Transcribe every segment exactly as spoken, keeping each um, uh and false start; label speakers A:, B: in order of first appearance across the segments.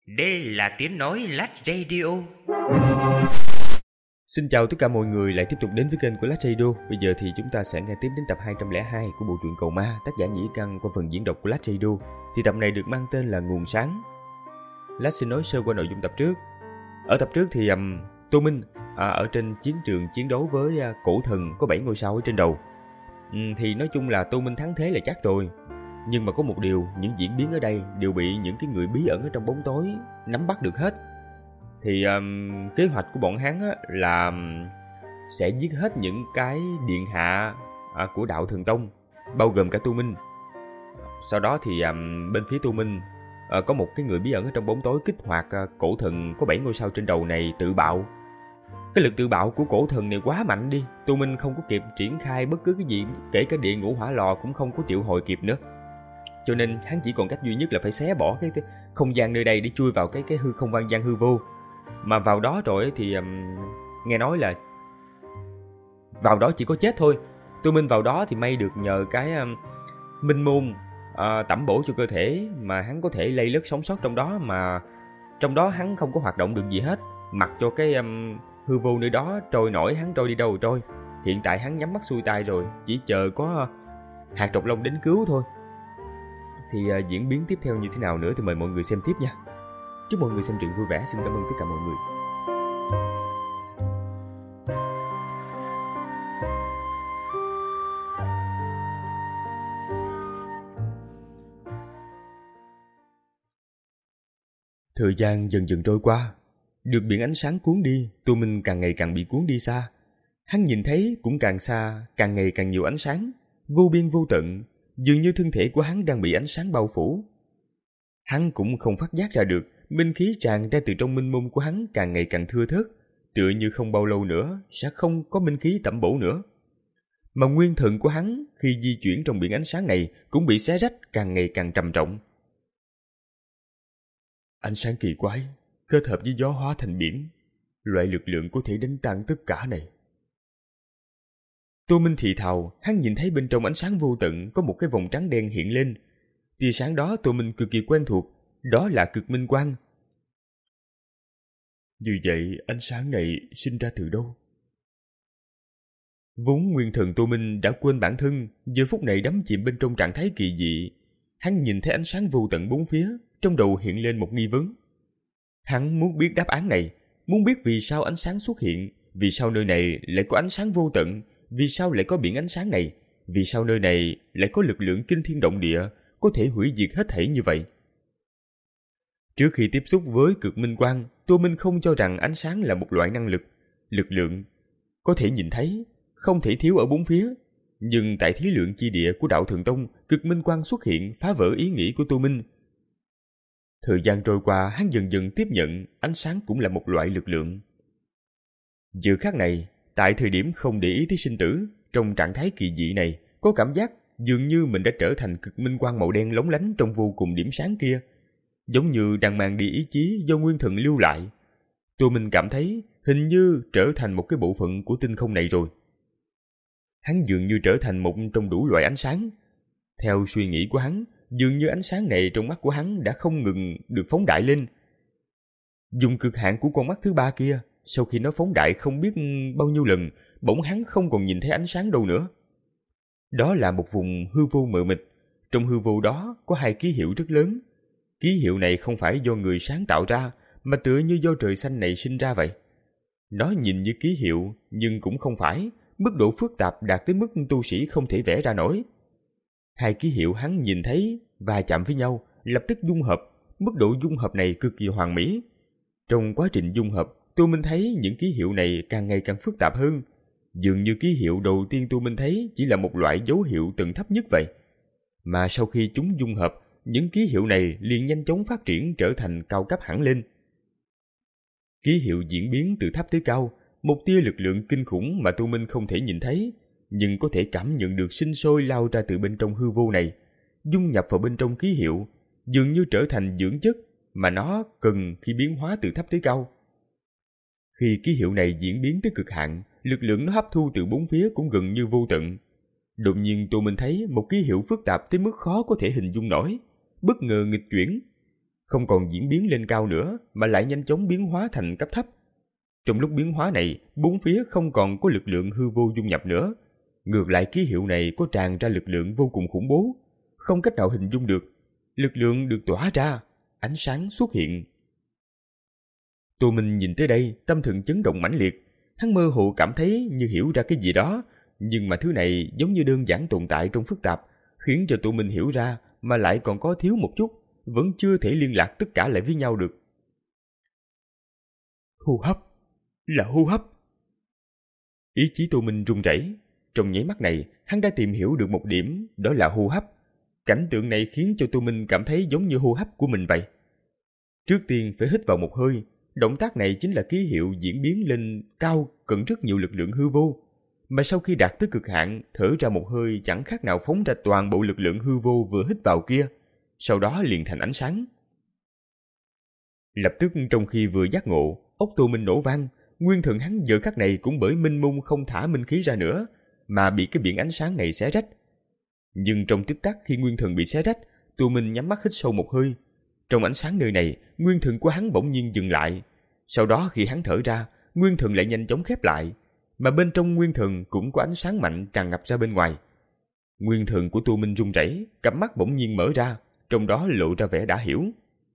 A: Đây là tiếng nói Lát Radio.
B: Xin chào tất cả mọi người lại tiếp tục đến với kênh của Lát Radio. Bây giờ thì chúng ta sẽ nghe tiếp đến tập hai trăm lẻ hai của bộ truyện Cầu Ma, tác giả Nhĩ Căn qua phần diễn đọc của Lát Radio. Thì tập này được mang tên là Nguồn Sáng. Lát xin nói sơ qua nội dung tập trước. Ở tập trước thì um, Tô Minh à, ở trên chiến trường chiến đấu với uh, cổ thần có bảy ngôi sao ở trên đầu. Um, thì nói chung là Tô Minh thắng thế là chắc rồi. Nhưng mà có một điều, những diễn biến ở đây đều bị những cái người bí ẩn ở trong bóng tối nắm bắt được hết. Thì um, kế hoạch của bọn hắn á, là um, sẽ giết hết những cái điện hạ à, của đạo Thần Tông, bao gồm cả Tô Minh. Sau đó thì um, bên phía Tô Minh à, có một cái người bí ẩn ở trong bóng tối kích hoạt à, cổ thần có bảy ngôi sao trên đầu này tự bạo. Cái lực tự bạo của cổ thần này quá mạnh đi, Tô Minh không có kịp triển khai bất cứ cái gì, kể cả địa ngũ hỏa lò cũng không có triệu hồi kịp nữa. Cho nên hắn chỉ còn cách duy nhất là phải xé bỏ cái, cái không gian nơi đây để chui vào cái cái hư không gian hư vô. Mà vào đó rồi thì um, nghe nói là vào đó chỉ có chết thôi. Tô Minh vào đó thì may được nhờ cái um, minh môn uh, tẩm bổ cho cơ thể mà hắn có thể lây lất sống sót trong đó, mà trong đó hắn không có hoạt động được gì hết, mặc cho cái um, hư vô nơi đó trôi nổi, hắn trôi đi đâu rồi trôi. Hiện tại hắn nhắm mắt xuôi tay rồi, chỉ chờ có uh, hạt độc long đến cứu thôi. Thì uh, diễn biến tiếp theo như thế nào nữa thì mời mọi người xem tiếp nha. Chúc mọi người xem truyện vui vẻ. Xin cảm ơn tất cả mọi người. Thời gian dần dần trôi qua, được biển ánh sáng cuốn đi, Tô Minh càng ngày càng bị cuốn đi xa. Hắn nhìn thấy cũng càng xa, càng ngày càng nhiều ánh sáng, vô biên vô tận, dường như thân thể của hắn đang bị ánh sáng bao phủ. Hắn cũng không phát giác ra được, minh khí tràn ra từ trong minh môn của hắn càng ngày càng thưa thớt, tựa như không bao lâu nữa sẽ không có minh khí tẩm bổ nữa. Mà nguyên thần của hắn khi di chuyển trong biển ánh sáng này cũng bị xé rách càng ngày càng trầm trọng. Ánh sáng kỳ quái, kết hợp với gió hóa thành biển, loại lực lượng có thể đánh tan tất cả này. Tô Minh thì thào, hắn nhìn thấy bên trong ánh sáng vô tận có một cái vòng trắng đen hiện lên. Tia sáng đó Tô Minh cực kỳ quen thuộc, đó là cực minh quang. Như vậy ánh sáng này sinh ra từ đâu? Vốn nguyên thần Tô Minh đã quên bản thân, giờ phút này đắm chìm bên trong trạng thái kỳ dị. Hắn nhìn thấy ánh sáng vô tận bốn phía, trong đầu hiện lên một nghi vấn. Hắn muốn biết đáp án này, muốn biết vì sao ánh sáng xuất hiện, vì sao nơi này lại có ánh sáng vô tận, vì sao lại có biển ánh sáng này, vì sao nơi này lại có lực lượng kinh thiên động địa, có thể hủy diệt hết thảy như vậy. Trước khi tiếp xúc với cực minh quang, Tô Minh không cho rằng ánh sáng là một loại năng lực, lực lượng có thể nhìn thấy, không thể thiếu ở bốn phía. Nhưng tại thí lượng chi địa của đạo Thần Tông, cực minh quang xuất hiện phá vỡ ý nghĩ của Tô Minh. Thời gian trôi qua, hắn dần dần tiếp nhận ánh sáng cũng là một loại lực lượng. Giờ khắc này, tại thời điểm không để ý tới sinh tử, trong trạng thái kỳ dị này, có cảm giác dường như mình đã trở thành cực minh quang màu đen lóng lánh trong vô cùng điểm sáng kia, giống như đang mang đi ý chí do nguyên thần lưu lại. Tô Minh cảm thấy hình như trở thành một cái bộ phận của tinh không này rồi. Hắn dường như trở thành một trong đủ loại ánh sáng. Theo suy nghĩ của hắn, dường như ánh sáng này trong mắt của hắn đã không ngừng được phóng đại lên. Dùng cực hạn của con mắt thứ ba kia, sau khi nó phóng đại không biết bao nhiêu lần, bỗng hắn không còn nhìn thấy ánh sáng đâu nữa. Đó là một vùng hư vô mờ mịt. Trong hư vô đó có hai ký hiệu rất lớn. Ký hiệu này không phải do người sáng tạo ra, mà tựa như do trời xanh này sinh ra vậy. Nó nhìn như ký hiệu, nhưng cũng không phải. Mức độ phức tạp đạt tới mức tu sĩ không thể vẽ ra nổi. Hai ký hiệu hắn nhìn thấy và chạm với nhau, lập tức dung hợp. Mức độ dung hợp này cực kỳ hoàn mỹ. Trong quá trình dung hợp, Tô Minh thấy những ký hiệu này càng ngày càng phức tạp hơn. Dường như ký hiệu đầu tiên Tô Minh thấy chỉ là một loại dấu hiệu tầng thấp nhất vậy. Mà sau khi chúng dung hợp, những ký hiệu này liền nhanh chóng phát triển trở thành cao cấp hẳn lên. Ký hiệu diễn biến từ thấp tới cao, một tia lực lượng kinh khủng mà Tô Minh không thể nhìn thấy, nhưng có thể cảm nhận được sinh sôi lao ra từ bên trong hư vô này, dung nhập vào bên trong ký hiệu, dường như trở thành dưỡng chất mà nó cần khi biến hóa từ thấp tới cao. Khi ký hiệu này diễn biến tới cực hạn, lực lượng nó hấp thu từ bốn phía cũng gần như vô tận. Đột nhiên Tô Minh thấy một ký hiệu phức tạp tới mức khó có thể hình dung nổi, bất ngờ nghịch chuyển. không còn diễn biến lên cao nữa mà lại nhanh chóng biến hóa thành cấp thấp. Trong lúc biến hóa này, bốn phía không còn có lực lượng hư vô dung nhập nữa. Ngược lại ký hiệu này có tràn ra lực lượng vô cùng khủng bố, không cách nào hình dung được. Lực lượng được tỏa ra, ánh sáng xuất hiện. Tô Minh nhìn tới đây, tâm thần chấn động mãnh liệt. Hắn mơ hồ cảm thấy như hiểu ra cái gì đó, nhưng mà thứ này giống như đơn giản tồn tại trong phức tạp, khiến cho Tô Minh hiểu ra mà lại còn có thiếu một chút, vẫn chưa thể liên lạc tất cả lại với nhau được. Hô hấp, là hô hấp. Ý chí Tô Minh run rẩy. Trong nháy mắt này, hắn đã tìm hiểu được một điểm, đó là hô hấp. Cảnh tượng này khiến cho Tô Minh cảm thấy giống như hô hấp của mình vậy. Trước tiên phải hít vào một hơi, động tác này chính là ký hiệu diễn biến lên cao cần rất nhiều lực lượng hư vô. Mà sau khi đạt tới cực hạn, thở ra một hơi chẳng khác nào phóng ra toàn bộ lực lượng hư vô vừa hít vào kia, sau đó liền thành ánh sáng. Lập tức trong khi vừa giác ngộ, óc Tô Minh nổ vang, nguyên thần hắn giờ khắc này cũng bởi minh mông không thả minh khí ra nữa, mà bị cái biển ánh sáng này xé rách. Nhưng trong tích tắc khi nguyên thần bị xé rách, Tô Minh nhắm mắt hít sâu một hơi. Trong ánh sáng nơi này, nguyên thần của hắn bỗng nhiên dừng lại. Sau đó khi hắn thở ra, nguyên thần lại nhanh chóng khép lại, mà bên trong nguyên thần cũng có ánh sáng mạnh tràn ngập ra bên ngoài. Nguyên thần của Tô Minh run rẩy, cặp mắt bỗng nhiên mở ra, trong đó lộ ra vẻ đã hiểu.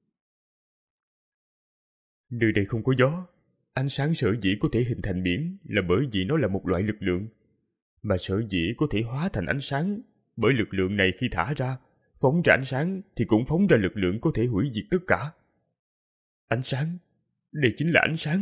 B: Nơi đây không có gió. Ánh sáng sở dĩ có thể hình thành biển là bởi vì nó là một loại lực lượng, mà sở dĩ có thể hóa thành ánh sáng bởi lực lượng này khi thả ra, phóng ra ánh sáng thì cũng phóng ra lực lượng có thể hủy diệt tất cả. Ánh sáng, đây chính là ánh sáng.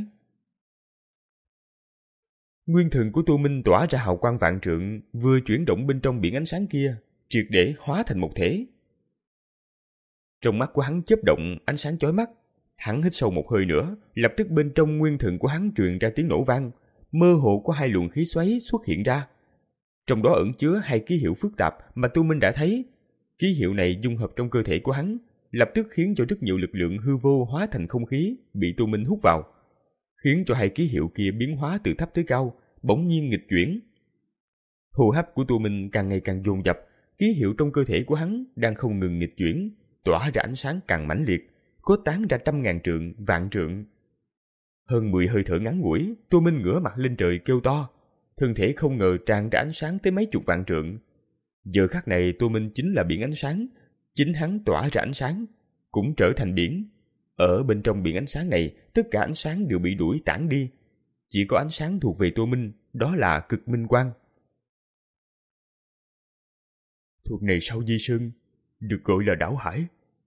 B: Nguyên thần của Tô Minh tỏa ra hào quang vạn trượng, vừa chuyển động bên trong biển ánh sáng kia, triệt để hóa thành một thể. Trong mắt của hắn chớp động ánh sáng chói mắt. Hắn hít sâu một hơi nữa, lập tức bên trong nguyên thần của hắn truyền ra tiếng nổ vang, mơ hồ có hai luồng khí xoáy xuất hiện ra. Trong đó ẩn chứa hai ký hiệu phức tạp mà Tô Minh đã thấy. Ký hiệu này dung hợp trong cơ thể của hắn, lập tức khiến cho rất nhiều lực lượng hư vô hóa thành không khí bị Tô Minh hút vào, khiến cho hai ký hiệu kia biến hóa từ thấp tới cao, bỗng nhiên nghịch chuyển. Hô hấp của Tô Minh càng ngày càng dồn dập, ký hiệu trong cơ thể của hắn đang không ngừng nghịch chuyển, tỏa ra ánh sáng càng mãnh liệt, khuếch tán ra trăm ngàn trượng, vạn trượng. Hơn mười hơi thở ngắn ngủi, Tô Minh ngửa mặt lên trời kêu to, thân thể không ngờ tràn ra ánh sáng tới mấy chục vạn trượng. Giờ khắc này Tô Minh chính là biển ánh sáng, chính hắn tỏa ra ánh sáng, cũng trở thành biển. Ở bên trong biển ánh sáng này, tất cả ánh sáng đều bị đuổi tản đi, chỉ có ánh sáng thuộc về Tô Minh, đó là cực minh quang. Thuộc này sau Di Sơn, được gọi là đảo hải.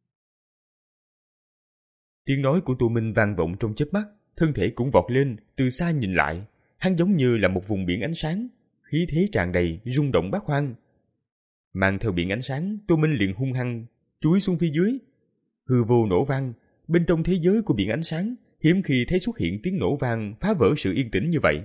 B: Tiếng nói của Tô Minh vang vọng trong chớp mắt, thân thể cũng vọt lên, từ xa nhìn lại, hắn giống như là một vùng biển ánh sáng, khí thế tràn đầy, rung động bát hoang. Mang theo biển ánh sáng, Tô Minh liền hung hăng chúi xuống phía dưới. Hư vô nổ vang, bên trong thế giới của biển ánh sáng, hiếm khi thấy xuất hiện tiếng nổ vang phá vỡ sự yên tĩnh như vậy.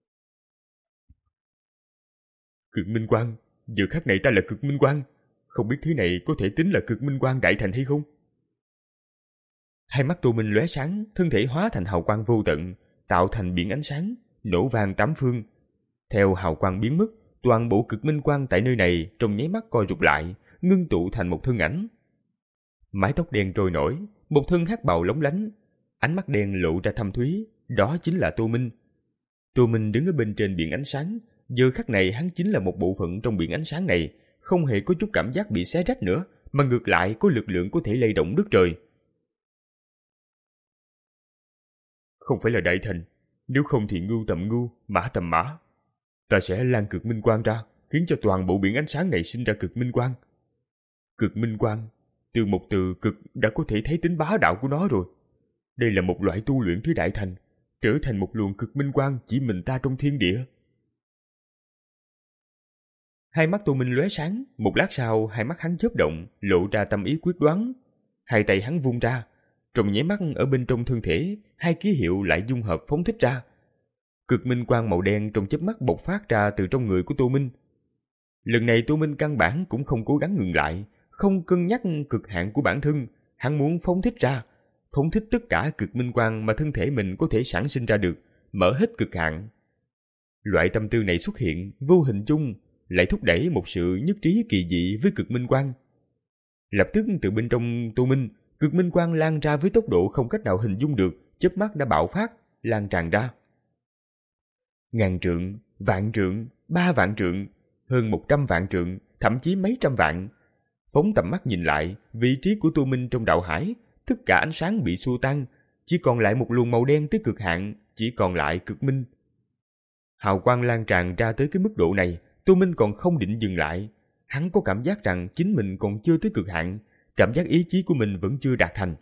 B: Cực minh quang, giờ khắc này ta là cực minh quang, không biết thứ này có thể tính là cực minh quang đại thành hay không? Hai mắt Tô Minh lóe sáng, thân thể hóa thành hào quang vô tận, tạo thành biển ánh sáng, nổ vang tám phương. Theo hào quang biến mất, toàn bộ cực minh quang tại nơi này trong nháy mắt co rụt lại, ngưng tụ thành một thân ảnh. Mái tóc đen trôi nổi, một thân hắc bào lóng lánh, ánh mắt đen lộ ra thâm thúy, đó chính là Tô Minh. Tô Minh đứng ở bên trên biển ánh sáng, giờ khắc này hắn chính là một bộ phận trong biển ánh sáng này, không hề có chút cảm giác bị xé rách nữa, mà ngược lại có lực lượng có thể lay động đất trời. Không phải là đại thành, nếu không thì ngưu tầm ngưu, mã tầm mã. Ta sẽ lan cực minh quang ra, khiến cho toàn bộ biển ánh sáng này sinh ra cực minh quang. Cực minh quang, từ một từ cực đã có thể thấy tính bá đạo của nó rồi. Đây là một loại tu luyện tới đại thành, trở thành một luồng cực minh quang chỉ mình ta trong thiên địa. Hai mắt Tô Minh lóe sáng, một lát sau hai mắt hắn chớp động, lộ ra tâm ý quyết đoán. Hai tay hắn vung ra, trong nháy mắt ở bên trong thân thể, hai ký hiệu lại dung hợp phóng thích ra. Cực minh quang màu đen trong chớp mắt bộc phát ra từ trong người của Tô Minh. Lần này Tô Minh căn bản cũng không cố gắng ngừng lại, không cân nhắc cực hạn của bản thân, hắn muốn phóng thích ra, phóng thích tất cả cực minh quang mà thân thể mình có thể sản sinh ra được, mở hết cực hạn. Loại tâm tư này xuất hiện, vô hình chung lại thúc đẩy một sự nhất trí kỳ dị với cực minh quang. Lập tức từ bên trong Tô Minh, cực minh quang lan ra với tốc độ không cách nào hình dung được, chớp mắt đã bạo phát, lan tràn ra. Ngàn trượng, vạn trượng, ba vạn trượng, hơn một trăm vạn trượng, thậm chí mấy trăm vạn. Phóng tầm mắt nhìn lại, vị trí của Tô Minh trong đạo hải, tất cả ánh sáng bị xua tan, chỉ còn lại một luồng màu đen tới cực hạn, chỉ còn lại cực minh. Hào quang lan tràn ra tới cái mức độ này, Tô Minh còn không định dừng lại. Hắn có cảm giác rằng chính mình còn chưa tới cực hạn, cảm giác ý chí của mình vẫn chưa đạt thành.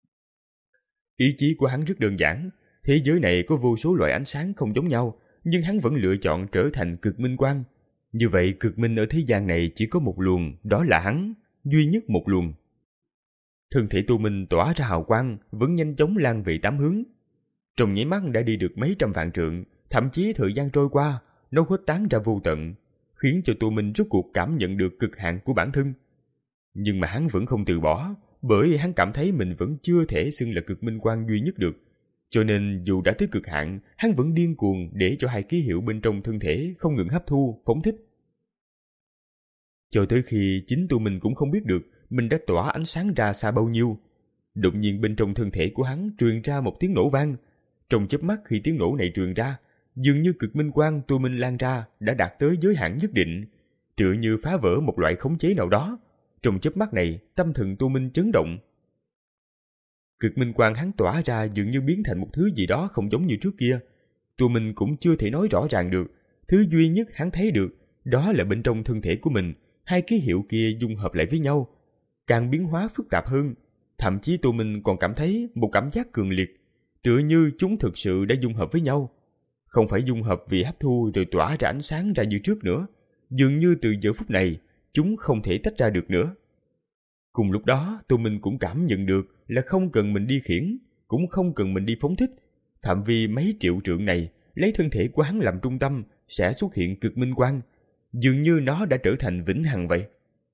B: Ý chí của hắn rất đơn giản, thế giới này có vô số loại ánh sáng không giống nhau, nhưng hắn vẫn lựa chọn trở thành cực minh quang. Như vậy cực minh ở thế gian này chỉ có một luồng, đó là hắn, duy nhất một luồng. Thân thể Tô Minh tỏa ra hào quang, vẫn nhanh chóng lan về tám hướng. Trong nháy mắt đã đi được mấy trăm vạn trượng, thậm chí thời gian trôi qua, nó khuếch tán ra vô tận, khiến cho Tô Minh rốt cuộc cảm nhận được cực hạn của bản thân. Nhưng mà hắn vẫn không từ bỏ, bởi hắn cảm thấy mình vẫn chưa thể xưng là cực minh quang duy nhất được. Cho nên dù đã tới cực hạn, hắn vẫn điên cuồng để cho hai ký hiệu bên trong thân thể không ngừng hấp thu, phóng thích. Cho tới khi chính Tô Minh cũng không biết được mình đã tỏa ánh sáng ra xa bao nhiêu. Đột nhiên bên trong thân thể của hắn truyền ra một tiếng nổ vang. Trong chớp mắt khi tiếng nổ này truyền ra, dường như cực minh quang Tô Minh lan ra đã đạt tới giới hạn nhất định, tựa như phá vỡ một loại khống chế nào đó. Trong chớp mắt này, tâm thần Tô Minh chấn động. Cực minh quang hắn tỏa ra dường như biến thành một thứ gì đó không giống như trước kia. Tô Minh cũng chưa thể nói rõ ràng được. Thứ duy nhất hắn thấy được, đó là bên trong thân thể của mình, hai ký hiệu kia dung hợp lại với nhau, càng biến hóa phức tạp hơn. Thậm chí Tô Minh còn cảm thấy một cảm giác cường liệt, tựa như chúng thực sự đã dung hợp với nhau. Không phải dung hợp vì hấp thu rồi tỏa ra ánh sáng ra như trước nữa. Dường như từ giờ phút này, chúng không thể tách ra được nữa. Cùng lúc đó, Tô Minh cũng cảm nhận được là không cần mình đi khiển, cũng không cần mình đi phóng thích. Phạm vi mấy triệu trượng này, lấy thân thể của hắn làm trung tâm, sẽ xuất hiện cực minh quang. Dường như nó đã trở thành vĩnh hằng vậy.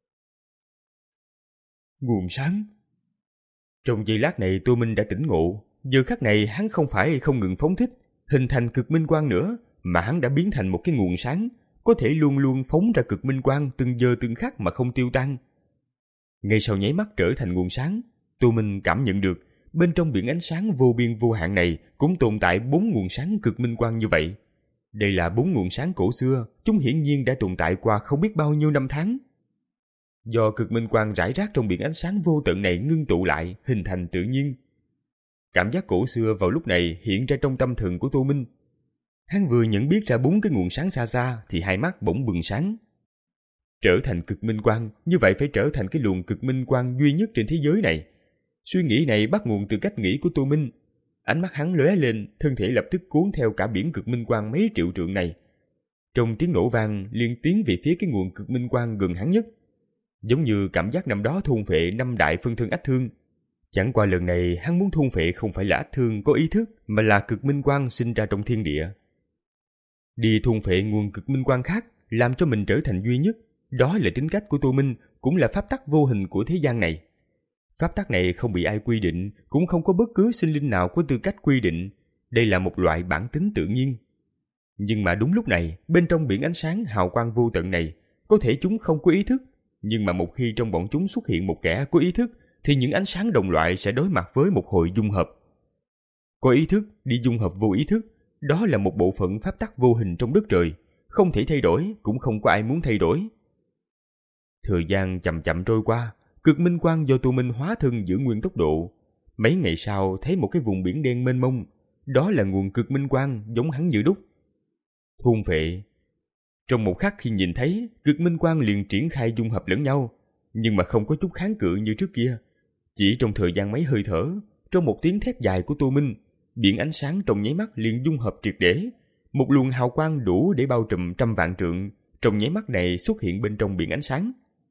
B: Nguồn sáng. Trong giây lát này Tô Minh đã tỉnh ngộ. Giờ khắc này hắn không phải không ngừng phóng thích, hình thành cực minh quang nữa, mà hắn đã biến thành một cái nguồn sáng, có thể luôn luôn phóng ra cực minh quang từng giờ từng khắc mà không tiêu tan. Ngay sau nháy mắt trở thành nguồn sáng, Tô Minh cảm nhận được bên trong biển ánh sáng vô biên vô hạn này cũng tồn tại bốn nguồn sáng cực minh quang như vậy. Đây là bốn nguồn sáng cổ xưa, chúng hiển nhiên đã tồn tại qua không biết bao nhiêu năm tháng. Do cực minh quang rải rác trong biển ánh sáng vô tận này ngưng tụ lại, hình thành tự nhiên. Cảm giác cổ xưa vào lúc này hiện ra trong tâm thần của Tô Minh. Hắn vừa nhận biết ra bốn cái nguồn sáng xa xa thì hai mắt bỗng bừng sáng. Trở thành cực minh quang, như vậy phải trở thành cái luồng cực minh quang duy nhất trên thế giới này. Suy nghĩ này bắt nguồn từ cách nghĩ của Tô Minh. Ánh mắt hắn lóe lên, thân thể lập tức cuốn theo cả biển cực minh quang mấy triệu trượng này. Trong tiếng nổ vang liền tiến về phía cái nguồn cực minh quang gần hắn nhất. Giống như cảm giác năm đó thôn phệ năm đại phân thân ách thương. Chẳng qua lần này hắn muốn thôn phệ không phải là ách thương có ý thức, mà là cực minh quang sinh ra trong thiên địa. Đi thôn phệ nguồn cực minh quang khác, làm cho mình trở thành duy nhất. Đó là tính cách của Tô Minh, cũng là pháp tắc vô hình của thế gian này. Pháp tắc này không bị ai quy định, cũng không có bất cứ sinh linh nào có tư cách quy định. Đây là một loại bản tính tự nhiên. Nhưng mà đúng lúc này, bên trong biển ánh sáng hào quang vô tận này, có thể chúng không có ý thức, nhưng mà một khi trong bọn chúng xuất hiện một kẻ có ý thức, thì những ánh sáng đồng loại sẽ đối mặt với một hồi dung hợp. Có ý thức đi dung hợp vô ý thức, đó là một bộ phận pháp tắc vô hình trong đất trời, không thể thay đổi, cũng không có ai muốn thay đổi. Thời gian chậm chậm trôi qua, cực minh quang do Tô Minh hóa thân giữ nguyên tốc độ. Mấy ngày sau thấy một cái vùng biển đen mênh mông, đó là nguồn cực minh quang giống hắn như đúc. Thôn phệ. Trong một khắc khi nhìn thấy, cực minh quang liền triển khai dung hợp lẫn nhau, nhưng mà không có chút kháng cự như trước kia. Chỉ trong thời gian mấy hơi thở, trong một tiếng thét dài của Tô Minh, biển ánh sáng trong nháy mắt liền dung hợp triệt để. Một luồng hào quang đủ để bao trùm trăm vạn trượng, trong nháy mắt này xuất hiện bên trong biển ánh sáng.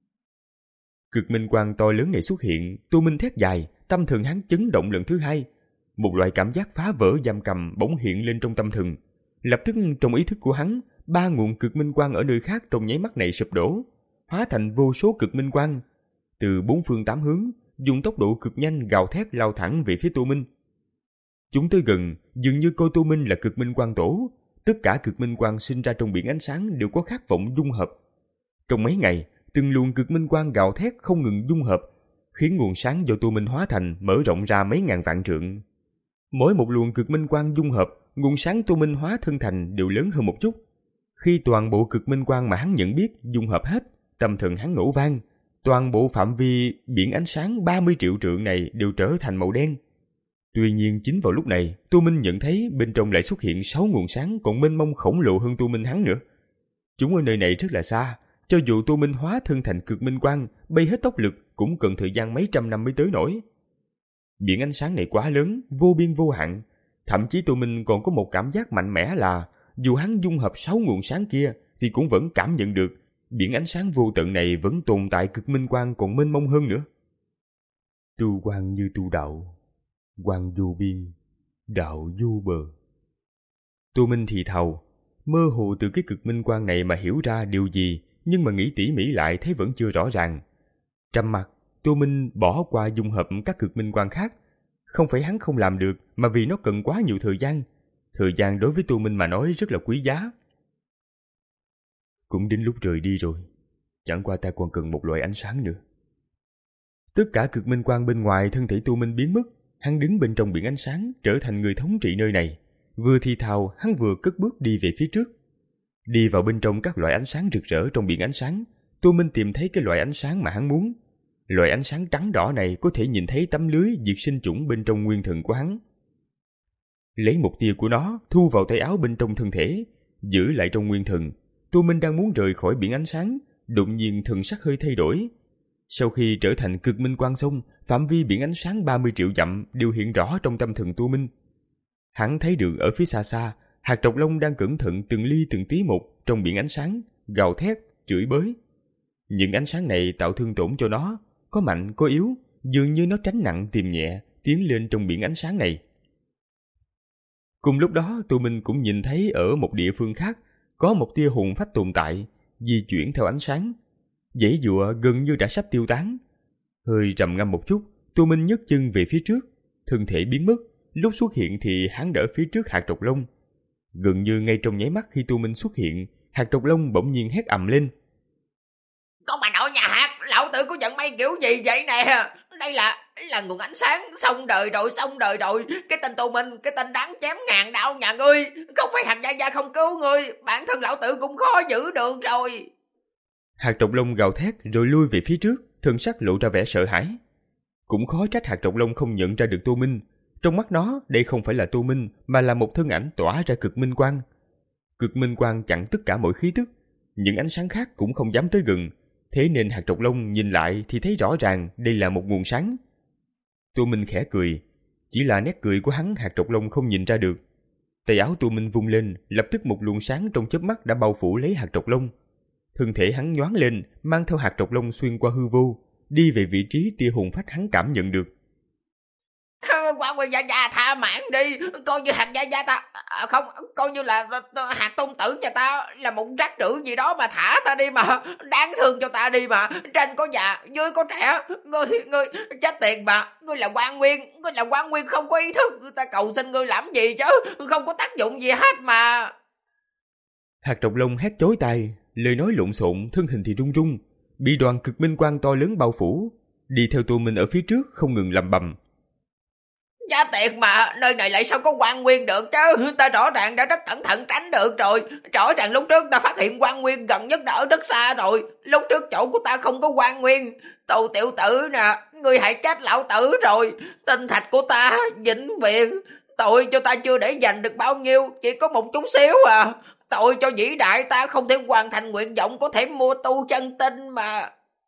B: Cực minh quang to lớn này xuất hiện, Tô Minh thét dài, tâm thần hắn chấn động lần thứ hai. Một loại cảm giác phá vỡ giam cầm bỗng hiện lên trong tâm thần. Lập tức trong ý thức của hắn, ba nguồn cực minh quang ở nơi khác trong nháy mắt này sụp đổ, hóa thành vô số cực minh quang. Từ bốn phương tám hướng, dùng tốc độ cực nhanh gào thét lao thẳng về phía Tô Minh. Chúng tới gần, dường như coi Tô Minh là cực minh quang tổ. Tất cả cực minh quang sinh ra trong biển ánh sáng đều có khát vọng dung hợp. Trong mấy ngày, từng luồng cực minh quang gào thét không ngừng dung hợp. khiến nguồn sáng do tu minh hóa thành mở rộng ra mấy ngàn vạn trượng. Mỗi một luồng cực minh quang dung hợp, nguồn sáng tu minh hóa thân thành đều lớn hơn một chút. Khi toàn bộ cực minh quang mà hắn nhận biết dung hợp hết, tâm thần hắn nổ vang, toàn bộ phạm vi biển ánh sáng ba mươi triệu trượng này đều trở thành màu đen. Tuy nhiên chính vào lúc này, Tu Minh nhận thấy bên trong lại xuất hiện sáu nguồn sáng còn mênh mông khổng lồ hơn Tu Minh hắn nữa. Chúng ở nơi này rất là xa, cho dù Tu Minh hóa thân thành cực minh quang, bay hết tốc lực cũng cần thời gian mấy trăm năm mới tới nổi. Biển ánh sáng này quá lớn, vô biên vô hạn, thậm chí Tu Minh còn có một cảm giác mạnh mẽ là dù hắn dung hợp sáu nguồn sáng kia thì cũng vẫn cảm nhận được biển ánh sáng vô tận này vẫn tồn tại cực minh quang còn mênh mông hơn nữa. Tu quang như tu đạo, quang vô biên, đạo vô bờ. Tu Minh thì thào, mơ hồ từ cái cực minh quang này mà hiểu ra điều gì, nhưng mà nghĩ tỉ mỉ lại thấy vẫn chưa rõ ràng. Trầm mặc, Tu Minh bỏ qua dung hợp các cực minh quang khác. Không phải hắn không làm được, mà vì nó cần quá nhiều thời gian. Thời gian đối với Tu Minh mà nói rất là quý giá. Cũng đến lúc rời đi rồi, chẳng qua ta còn cần một loại ánh sáng nữa. Tất cả cực minh quang bên ngoài thân thể Tu Minh biến mất, hắn đứng bên trong biển ánh sáng, trở thành người thống trị nơi này. Vừa thì thào, hắn vừa cất bước đi về phía trước. Đi vào bên trong các loại ánh sáng rực rỡ trong biển ánh sáng, Tu Minh tìm thấy cái loại ánh sáng mà hắn muốn. Loại ánh sáng trắng đỏ này có thể nhìn thấy tấm lưới diệt sinh chủng bên trong nguyên thần của hắn. Lấy một tia của nó thu vào tay áo bên trong thân thể, giữ lại trong nguyên thần. Tu Minh đang muốn rời khỏi biển ánh sáng, đột nhiên thần sắc hơi thay đổi. Sau khi trở thành cực minh quang xong, phạm vi biển ánh sáng ba mươi triệu dặm đều hiện rõ trong tâm thần Tu Minh. Hắn thấy được ở phía xa xa, hạt độc long đang cẩn thận từng ly từng tí một trong biển ánh sáng, gào thét, chửi bới. Những ánh sáng này tạo thương tổn cho nó, có mạnh có yếu, dường như nó tránh nặng tìm nhẹ, tiến lên trong biển ánh sáng này. Cùng lúc đó, Tu Minh cũng nhìn thấy ở một địa phương khác, có một tia hồn phách tồn tại, di chuyển theo ánh sáng. Dãy dụa gần như đã sắp tiêu tán. Hơi trầm ngâm một chút, Tu Minh nhấc chân về phía trước, thân thể biến mất. Lúc xuất hiện thì hắn đỡ phía trước hạt độc long. Gần như ngay trong nháy mắt khi Tu Minh xuất hiện, hạt độc long bỗng nhiên hét ầm lên.
C: Con bà nội nhà hạt, lão tử có giận may kiểu gì vậy nè? Đây là là nguồn ánh sáng, xong đời rồi, xong đời rồi. Cái tên Tu Minh, cái tên đáng chém ngàn đạo nhà ngươi. Không phải hạt gia gia không cứu ngươi, bản thân lão tử cũng khó giữ được rồi.
B: Hạt độc long gào thét rồi lui về phía trước, thân sắc lộ ra vẻ sợ hãi. Cũng khó trách hạt độc long không nhận ra được Tu Minh. Trong mắt nó, đây không phải là Tu Minh, mà là một thân ảnh tỏa ra cực minh quang. Cực minh quang chặn tất cả mọi khí tức, những ánh sáng khác cũng không dám tới gần. Thế nên hạt độc long nhìn lại thì thấy rõ ràng đây là một nguồn sáng. Tu Minh khẽ cười, chỉ là nét cười của hắn hạt độc long không nhìn ra được. Tay áo Tu Minh vung lên, lập tức một luồng sáng trong chớp mắt đã bao phủ lấy hạt độc long. Thân thể hắn nhoáng lên, mang theo hạt độc long xuyên qua hư vô, đi về vị trí tia hồn phách hắn cảm nhận được.
C: Quan Nguyên gia gia tha mạng đi, coi như hạt gia gia ta à, không, coi như là hạt tôn tử nhà ta là một rác rưởi gì đó mà thả ta đi mà, đáng thương cho ta đi mà. Trên có già, dưới có trẻ, ngươi ngươi chết tiệt mà, ngươi là Quan Nguyên, ngươi là Quan Nguyên không có ý thức, ta cầu xin ngươi làm gì chứ, không có tác dụng gì hết mà.
B: Hạt độc long hét chói tai, lời nói lộn xộn, thân hình thì run run, bị đoàn cực minh quang to lớn bao phủ, đi theo Tu Minh ở phía trước không ngừng lẩm bẩm.
C: Giá tiệt mà, nơi này lại sao có Quan Nguyên được chứ, ta rõ ràng đã rất cẩn thận tránh được rồi. Rõ ràng lúc trước ta phát hiện Quan Nguyên gần nhất đã ở rất xa rồi, lúc trước chỗ của ta không có Quan Nguyên. Tù tiểu tử nè, ngươi hại chết lão tử rồi, tinh thạch của ta vĩnh viễn, tội cho ta chưa để dành được bao nhiêu, chỉ có một chút xíu à. Tội cho vĩ đại ta không thể hoàn thành nguyện vọng có thể mua tu chân tinh mà.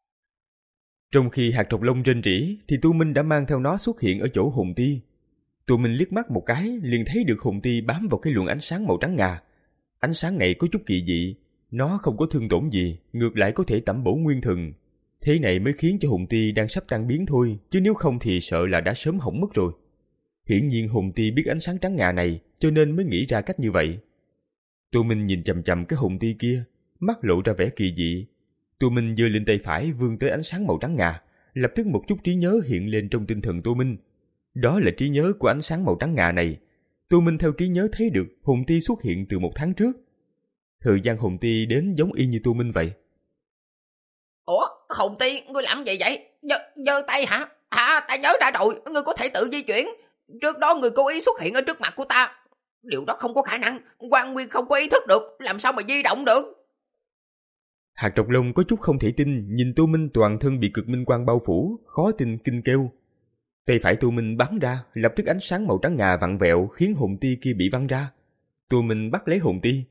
B: Trong khi hạt độc long rên rỉ thì Tu Minh đã mang theo nó xuất hiện ở chỗ hồn ti. Tu Minh liếc mắt một cái liền thấy được hồn ti bám vào cái luồng ánh sáng màu trắng ngà. Ánh sáng này có chút kỳ dị, nó không có thương tổn gì, ngược lại có thể tẩm bổ nguyên thần. Thế này mới khiến cho hồn ti đang sắp tan biến thôi, chứ nếu không thì sợ là đã sớm hỏng mất rồi. Hiển nhiên hồn ti biết ánh sáng trắng ngà này, cho nên mới nghĩ ra cách như vậy. Tu Minh nhìn chằm chằm cái hồn ti kia, mắt lộ ra vẻ kỳ dị. Tu Minh giơ lên tay phải vươn tới ánh sáng màu trắng ngà, lập tức một chút trí nhớ hiện lên trong tinh thần Tu Minh. Đó là trí nhớ của ánh sáng màu trắng ngà này. Tu Minh theo trí nhớ thấy được hồn ti xuất hiện từ một tháng trước. Thời gian hồn ti đến giống y như Tu Minh vậy.
C: Ủa, Hùng Ti, ngươi làm gì vậy? Giơ, giơ tay hả? Hả, ta nhớ ra rồi, ngươi có thể tự di chuyển. Trước đó ngươi cố ý xuất hiện ở trước mặt của ta. Điều đó không có khả năng, Quan Nguyên không có ý thức được, làm sao mà di động được?
B: Hạt Độc Long có chút không thể tin, nhìn Tô Minh toàn thân bị cực minh quang bao phủ, khó tin kinh kêu. Tay phải Tô Minh bắn ra, lập tức ánh sáng màu trắng ngà vặn vẹo khiến hồn ti kia bị văng ra. Tô Minh bắt lấy hồn ti.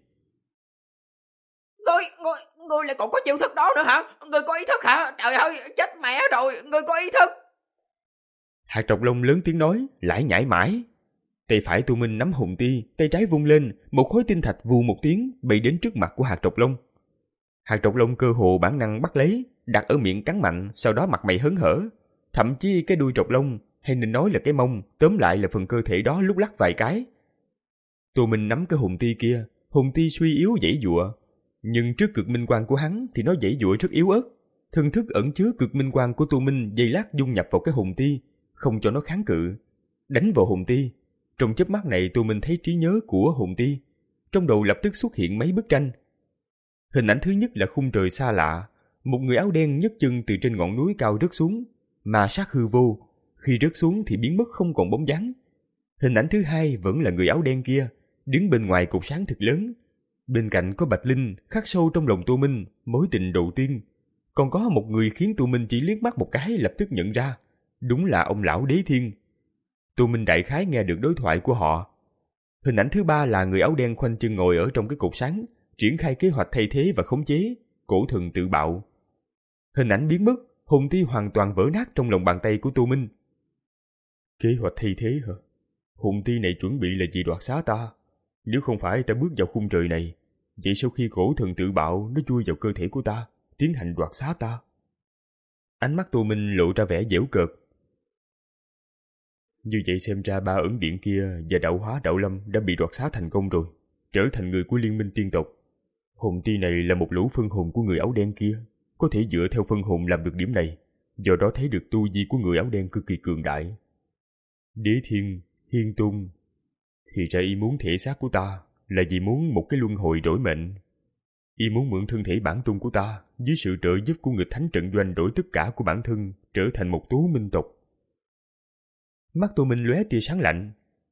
C: Ngươi, ngươi, ngươi lại còn có chiêu thức đó nữa hả? Ngươi có ý thức hả? Trời ơi, chết mẹ rồi, ngươi có ý thức.
B: Hạt Độc Long lớn tiếng nói, lải nhải mãi. Tay phải Tô Minh nắm hồn ti, tay trái vung lên, một khối tinh thạch vù một tiếng bay đến trước mặt của Hạt Độc Long. Hạt Độc Long cơ hồ bản năng bắt lấy, đặt ở miệng cắn mạnh, sau đó mặt mày hớn hở. Thậm chí cái đuôi Độc Long, hay nên nói là cái mông, tóm lại là phần cơ thể đó lúc lắc vài cái. Tô Minh nắm cái hồn ti kia, hồn ti suy yếu giãy giụa, nhưng trước cực minh quang của hắn thì nó giãy giụa rất yếu ớt. Thân thức ẩn chứa cực minh quang của Tô Minh giây lát dung nhập vào cái hồn ti, không cho nó kháng cự, đánh vào hồn ti. Trong chớp mắt này Tô Minh thấy trí nhớ của hồn ti, trong đầu lập tức xuất hiện mấy bức tranh. Hình ảnh thứ nhất là khung trời xa lạ, một người áo đen nhấc chân từ trên ngọn núi cao rớt xuống, mà sát hư vô, khi rớt xuống thì biến mất không còn bóng dáng. Hình ảnh thứ hai vẫn là người áo đen kia, đứng bên ngoài cột sáng thật lớn. Bên cạnh có Bạch Linh khắc sâu trong lòng Tô Minh, mối tình đầu tiên. Còn có một người khiến Tô Minh chỉ liếc mắt một cái lập tức nhận ra, đúng là ông lão Đế Thiên. Tô Minh đại khái nghe được đối thoại của họ. Hình ảnh thứ ba là người áo đen khoanh chân ngồi ở trong cái cột sáng, triển khai kế hoạch thay thế và khống chế, cổ thần tự bạo. Hình ảnh biến mất, hồn ti hoàn toàn vỡ nát trong lòng bàn tay của Tô Minh. Kế hoạch thay thế hả? Hồn ti này chuẩn bị là gì đoạt xá ta? Nếu không phải ta bước vào khung trời này, vậy sau khi cổ thần tự bạo nó chui vào cơ thể của ta, tiến hành đoạt xá ta? Ánh mắt Tô Minh lộ ra vẻ giễu cợt. Như vậy xem ra ba ẩn điện kia và đạo hóa đạo lâm đã bị đoạt xá thành công rồi, trở thành người của liên minh tiên tộc. Hồn ti này là một lũ phân hồn của người áo đen kia, có thể dựa theo phân hồn làm được điểm này, do đó thấy được tu vi của người áo đen cực kỳ cường đại. Đế Thiên, Hiên Tôn, thì ra y muốn thể xác của ta là vì muốn một cái luân hồi đổi mệnh. Y muốn mượn thân thể bản tôn của ta dưới sự trợ giúp của nghịch thánh trận doanh đổi tất cả của bản thân trở thành một tú minh tộc. Mắt Tô Minh lóe tia sáng lạnh.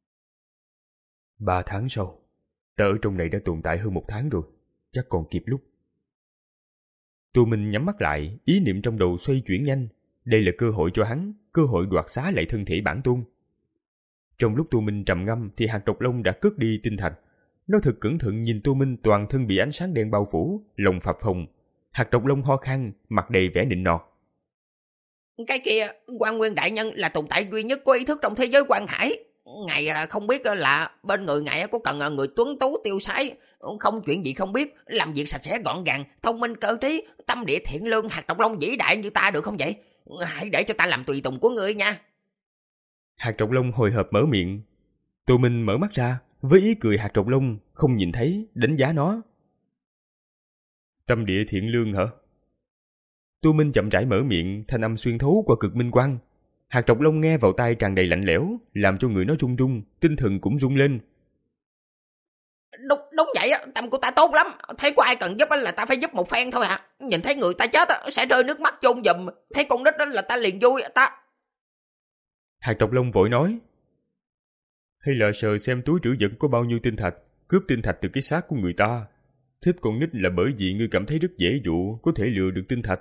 B: Ba tháng sau, ta ở trong này đã tồn tại hơn một tháng rồi, chắc còn kịp lúc. Tô Minh nhắm mắt lại, ý niệm trong đầu xoay chuyển nhanh. Đây là cơ hội cho hắn, cơ hội đoạt xá lại thân thể bản tôn. Trong lúc Tô Minh trầm ngâm thì Hạt Độc Long đã cất đi tinh thạch. Nó thật cẩn thận nhìn Tô Minh toàn thân bị ánh sáng đen bao phủ, lòng phập phồng. Hạt Độc Long ho khan, mặt đầy vẻ nịnh nọt.
C: Cái kia, Quan Nguyên đại nhân là tồn tại duy nhất có ý thức trong thế giới Quan Hải. Ngài không biết là bên người ngài có cần người tuấn tú tiêu sái, không chuyện gì không biết, làm việc sạch sẽ gọn gàng, thông minh cơ trí, tâm địa thiện lương, Hạt Độc Long vĩ đại như ta được không vậy? Hãy để cho ta làm tùy tùng của ngươi nha.
B: Hạt Độc Long hồi hộp mở miệng. Tô Minh mở mắt ra, với ý cười Hạt Độc Long không nhìn thấy, đánh giá nó. Tâm địa thiện lương hả? Tô Minh chậm rãi mở miệng, thanh âm xuyên thấu qua cực minh quang. Hạt Độc Long nghe vào tai tràn đầy lạnh lẽo, làm cho người nó run run, tinh thần cũng rung lên.
C: Đúng, đúng vậy, tâm của ta tốt lắm. Thấy có ai cần giúp là ta phải giúp một phen thôi hả? Nhìn thấy người ta chết sẽ rơi nước mắt chôn giùm. Thấy con nít đó là ta liền vui ta.
B: Hạt Độc Long vội nói. Hay là sợ xem túi trữ vật có bao nhiêu tinh thạch, cướp tinh thạch từ cái xác của người ta. Thích con nít là bởi vì ngươi cảm thấy rất dễ dụ, có thể lừa được tinh thạch.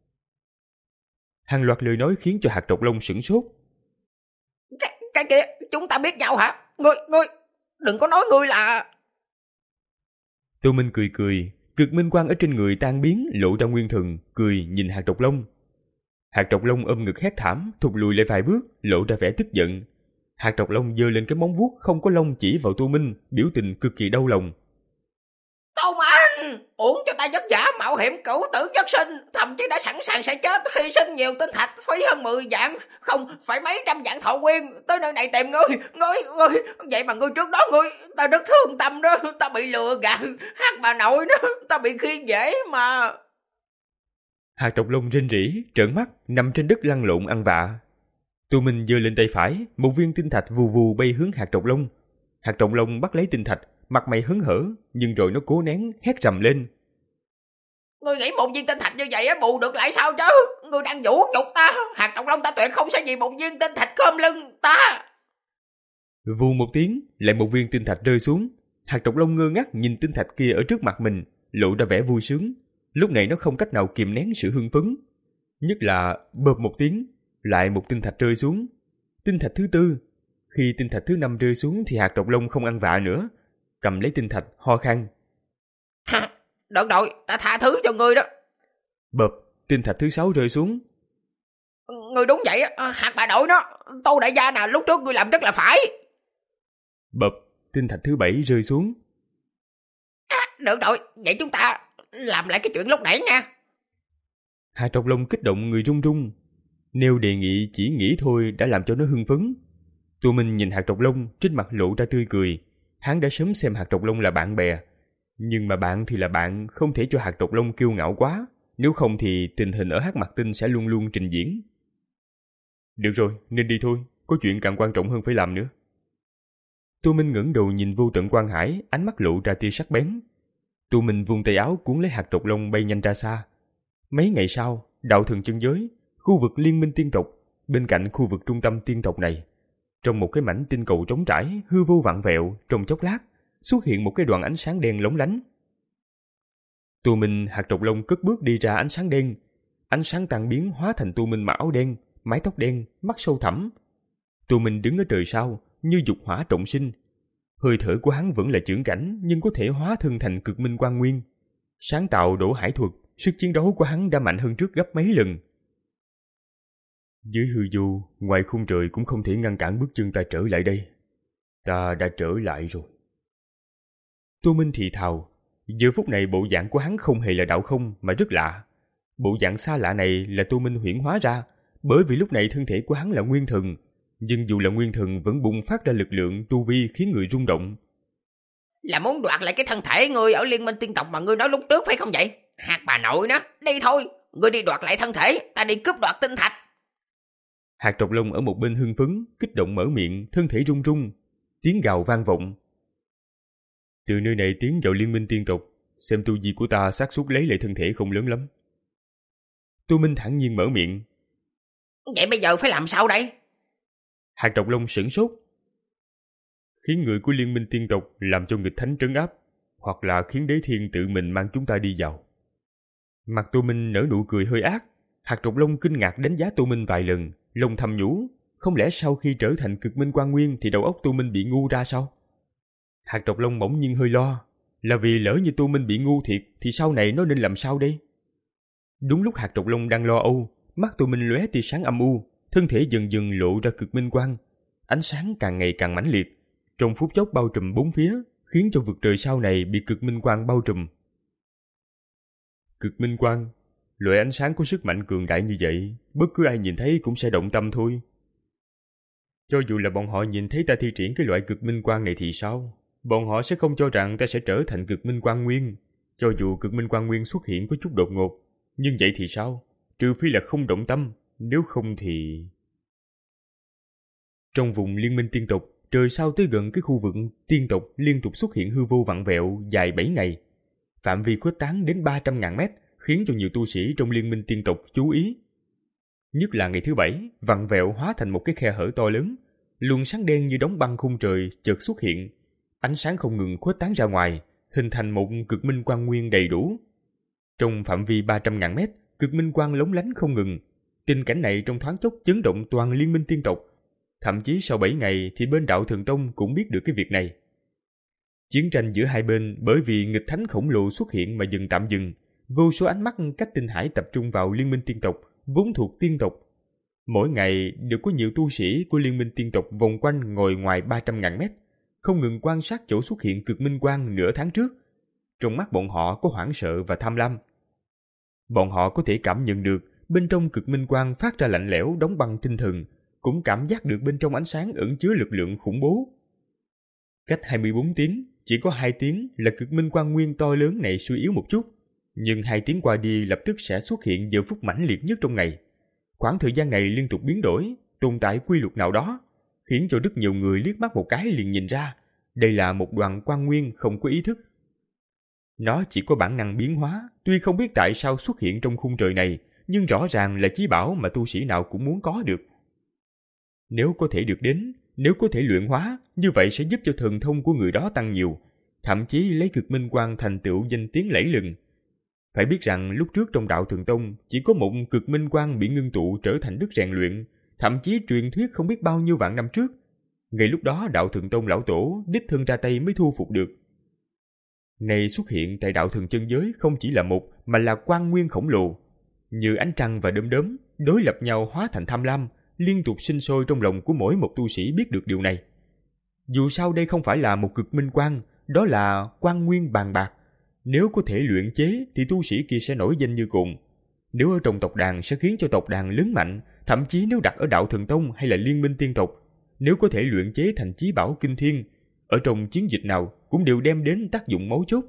B: Hàng loạt lời nói khiến cho Hạt Độc Long sửng sốt.
C: Cái, cái kia, chúng ta biết nhau hả? Ngươi, ngươi, đừng có nói ngươi là...
B: Tô Minh cười cười, cực minh quang ở trên người tan biến, lộ ra nguyên thần, cười nhìn Hạt Độc Long. Hạt Độc Long ôm ngực hét thảm, thụt lùi lại vài bước, lộ ra vẻ tức giận. Hạt Độc Long giơ lên cái móng vuốt không có lông chỉ vào Tô Minh, biểu tình cực kỳ đau lòng.
C: Tô Minh, uổng cho ta vất vả mạo hiểm cửu tử nhất sinh, thậm chí đã sẵn sàng sẽ chết, hy sinh nhiều tinh thạch, phí hơn mười vạn, không phải mấy trăm vạn thọ nguyên, tới nơi này tìm ngươi, ngươi, ngươi, vậy mà ngươi trước đó ngươi, ta rất thương tâm đó, ta bị lừa gạt, hát bà nội đó, ta bị khi dễ mà.
B: Hạt Độc Long rên rỉ, trợn mắt, nằm trên đất lăn lộn ăn vạ. Tô Minh giơ lên tay phải, một viên tinh thạch vù vù bay hướng Hạt Độc Long. Hạt Độc Long bắt lấy tinh thạch, mặt mày hớn hở, nhưng rồi nó cố nén, hét rầm lên.
C: Ngươi nghĩ một viên tinh thạch như vậy bù được lại sao chứ? Ngươi đang vũ nhục ta. Hạt Độc Long ta tuyệt không sẽ vì một viên tinh thạch khom lưng ta.
B: Vù một tiếng, lại một viên tinh thạch rơi xuống. Hạt Độc Long ngơ ngác nhìn tinh thạch kia ở trước mặt mình, lộ ra vẻ vui sướng. Lúc này nó không cách nào kìm nén sự hưng phấn. Nhất là bợp một tiếng, lại một tinh thạch rơi xuống. Tinh thạch thứ tư. Khi tinh thạch thứ năm rơi xuống thì Hạt Độc Long không ăn vạ nữa, cầm lấy tinh thạch ho khan.
C: Được rồi, ta tha thứ cho ngươi đó.
B: Bợp, tinh thạch thứ sáu rơi xuống.
C: Ngươi đúng vậy, Hạt bà nội nó. Tô đại gia nào lúc trước ngươi làm rất là phải.
B: Bợp, tinh thạch thứ bảy rơi xuống.
C: À, được rồi, vậy chúng ta làm lại cái chuyện lúc nãy nha.
B: Hạt Độc Long kích động người run run. Nêu đề nghị chỉ nghĩ thôi đã làm cho nó hưng phấn. Tụi mình nhìn Hạt Độc Long, trên mặt lộ ra tươi cười. Hắn đã sớm xem Hạt Độc Long là bạn bè. Nhưng mà bạn thì là bạn, không thể cho Hạt Độc Long kiêu ngạo quá. Nếu không thì tình hình ở Hắc Mặt Tinh sẽ luôn luôn trình diễn. Được rồi, nên đi thôi. Có chuyện càng quan trọng hơn phải làm nữa. Tô Minh ngẩng đầu nhìn Vô Tận Quan Hải, ánh mắt lộ ra tia sắc bén. Tô Minh vung tay áo cuốn lấy Hạt Độc Long bay nhanh ra xa. Mấy ngày sau, đạo thần chân giới, khu vực liên minh tiên tộc, bên cạnh khu vực trung tâm tiên tộc này, trong một cái mảnh tinh cầu trống trải, hư vô vặn vẹo, trong chốc lát xuất hiện một cái đoàn ánh sáng đen lóng lánh. Tô Minh Hạt Độc Long cất bước đi ra ánh sáng đen, ánh sáng tan biến hóa thành Tô Minh mặc áo đen, mái tóc đen, mắt sâu thẳm. Tô Minh đứng ở trời sau, như dục hỏa trọng sinh. Hơi thở của hắn vẫn là chưởng cảnh, nhưng có thể hóa thân thành cực minh quang nguyên. Sáng tạo đổ hải thuật, sức chiến đấu của hắn đã mạnh hơn trước gấp mấy lần. Dưới hư vô, ngoài khung trời cũng không thể ngăn cản bước chân ta trở lại đây. Ta đã trở lại rồi. Tô Minh thì thào. Giờ phút này bộ dạng của hắn không hề là đạo không mà rất lạ. Bộ dạng xa lạ này là Tô Minh huyễn hóa ra, bởi vì lúc này thân thể của hắn là nguyên thần. Nhưng dù là nguyên thần vẫn bùng phát ra lực lượng tu vi khiến người rung động.
C: Là muốn đoạt lại cái thân thể ngươi ở liên minh tiên tộc mà ngươi nói lúc trước phải không vậy? Hạt bà nội nó, đi thôi, ngươi đi đoạt lại thân thể, ta đi cướp đoạt tinh thạch.
B: Hạt Độc Long ở một bên hưng phấn, kích động mở miệng, thân thể rung rung, tiếng gào vang vọng. Từ nơi này tiến vào liên minh tiên tộc, xem tu vi của ta xác suất lấy lại thân thể không lớn lắm. Tô Minh thản nhiên mở miệng.
C: Vậy bây giờ phải làm sao đây?
B: Hạt Độc Long sửng sốt. Khiến người của liên minh tiên tộc làm cho nghịch thánh trấn áp, hoặc là khiến đế thiên tự mình mang chúng ta đi vào. Mặt Tô Minh nở nụ cười hơi ác. Hạt Độc Long kinh ngạc đánh giá Tô Minh vài lần, lòng thầm nhủ, không lẽ sau khi trở thành cực minh quang nguyên thì đầu óc Tô Minh bị ngu ra sao? Hạt Độc Long bỗng nhiên hơi lo, là vì lỡ như Tô Minh bị ngu thiệt thì sau này nó nên làm sao đây? Đúng lúc Hạt Độc Long đang lo âu, mắt Tô Minh lóe tia sáng âm u, thân thể dần dần lộ ra cực minh quang, ánh sáng càng ngày càng mãnh liệt, trong phút chốc bao trùm bốn phía, khiến cho vực trời sau này bị cực minh quang bao trùm. Cực minh quang, loại ánh sáng có sức mạnh cường đại như vậy, bất cứ ai nhìn thấy cũng sẽ động tâm thôi. Cho dù là bọn họ nhìn thấy ta thi triển cái loại cực minh quang này thì sao? Bọn họ sẽ không cho rằng ta sẽ trở thành cực minh quang nguyên. Cho dù cực minh quang nguyên xuất hiện có chút đột ngột, nhưng vậy thì sao? Trừ phi là không động tâm, nếu không thì... Trong vùng liên minh tiên tộc, trời sao tới gần cái khu vực tiên tộc liên tục xuất hiện hư vô vặn vẹo dài bảy ngày. Phạm vi khuếch tán đến ba trăm ngàn mét, khiến cho nhiều tu sĩ trong liên minh tiên tộc chú ý. Nhất là ngày thứ bảy, vặn vẹo hóa thành một cái khe hở to lớn, luồng sáng đen như đóng băng khung trời chợt xuất hiện, ánh sáng không ngừng khuếch tán ra ngoài, hình thành một cực minh quang nguyên đầy đủ. Trong phạm vi ba trăm ngàn mét, cực minh quang lóng lánh không ngừng. Tình cảnh này trong thoáng chốc chấn động toàn liên minh tiên tộc. Thậm chí sau bảy ngày thì bên đạo Thần Tông cũng biết được cái việc này. Chiến tranh giữa hai bên bởi vì nghịch thánh khổng lồ xuất hiện mà dừng tạm dừng. Vô số ánh mắt cách tinh hải tập trung vào liên minh tiên tộc, vốn thuộc tiên tộc. Mỗi ngày đều có nhiều tu sĩ của liên minh tiên tộc vòng quanh ngồi ngoài ba trăm ngàn mét, không ngừng quan sát chỗ xuất hiện cực minh quang nửa tháng trước. Trong mắt bọn họ có hoảng sợ và tham lam. Bọn họ có thể cảm nhận được bên trong cực minh quang phát ra lạnh lẽo đóng băng tinh thần, cũng cảm giác được bên trong ánh sáng ẩn chứa lực lượng khủng bố. Cách hai mươi bốn tiếng, chỉ có hai tiếng là cực minh quang nguyên to lớn này suy yếu một chút, nhưng hai tiếng qua đi lập tức sẽ xuất hiện giờ phút mãnh liệt nhất trong ngày. Khoảng thời gian này liên tục biến đổi, tồn tại quy luật nào đó, khiến cho rất nhiều người liếc mắt một cái liền nhìn ra, đây là một đoàn quang nguyên không có ý thức. Nó chỉ có bản năng biến hóa, tuy không biết tại sao xuất hiện trong khung trời này, nhưng rõ ràng là chí bảo mà tu sĩ nào cũng muốn có được. Nếu có thể được đến, nếu có thể luyện hóa, như vậy sẽ giúp cho thần thông của người đó tăng nhiều, thậm chí lấy cực minh quang thành tựu danh tiếng lẫy lừng. Phải biết rằng lúc trước trong đạo Thần Tông chỉ có một cực minh quang bị ngưng tụ trở thành đức rèn luyện, thậm chí truyền thuyết không biết bao nhiêu vạn năm trước. Ngay lúc đó đạo Thần Tông lão tổ đích thân ra tay mới thu phục được. Này xuất hiện tại đạo thần chân giới không chỉ là một mà là quang nguyên khổng lồ, như ánh trăng và đom đóm đối lập nhau hóa thành tham lam, liên tục sinh sôi trong lòng của mỗi một tu sĩ biết được điều này. Dù sao đây không phải là một cực minh quang, đó là quang nguyên bàn bạc. Nếu có thể luyện chế thì tu sĩ kia sẽ nổi danh như cồn. Nếu ở trong tộc đàn sẽ khiến cho tộc đàn lớn mạnh, thậm chí nếu đặt ở đạo Thần Tông hay là liên minh tiên tộc, nếu có thể luyện chế thành chí bảo kinh thiên, ở trong chiến dịch nào cũng đều đem đến tác dụng mấu chốt.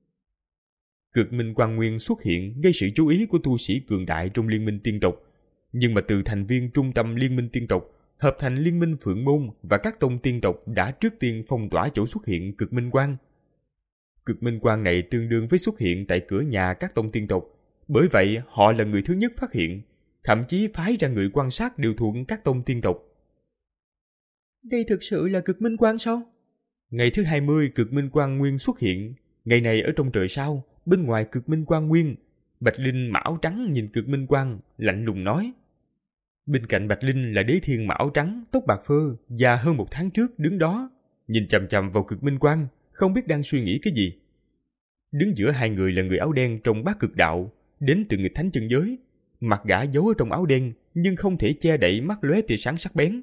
B: Cực minh quang nguyên xuất hiện gây sự chú ý của tu sĩ cường đại trong liên minh tiên tộc, nhưng mà từ thành viên trung tâm liên minh tiên tộc hợp thành liên minh Phượng Môn và các tông tiên tộc đã trước tiên phong tỏa chỗ xuất hiện cực minh quang. Cực minh quang này tương đương với xuất hiện tại cửa nhà các tông tiên tộc, bởi vậy họ là người thứ nhất phát hiện, thậm chí phái ra người quan sát đều thuộc các tông tiên tộc. Đây thực sự là cực minh quang sao? Ngày thứ hai mươi cực minh quang nguyên xuất hiện, ngày này ở trong trời sao, bên ngoài cực minh quang nguyên, Bạch Linh mặc áo trắng nhìn cực minh quang, lạnh lùng nói. Bên cạnh Bạch Linh là Đế Thiên mặc áo trắng, tóc bạc phơ, già hơn một tháng trước đứng đó, nhìn chằm chằm vào cực minh quang, không biết đang suy nghĩ cái gì. Đứng giữa hai người là người áo đen trong Bát Cực Đạo, đến từ nghịch thánh chân giới, mặt gã giấu ở trong áo đen, nhưng không thể che đậy mắt lóe tia sáng sắc bén.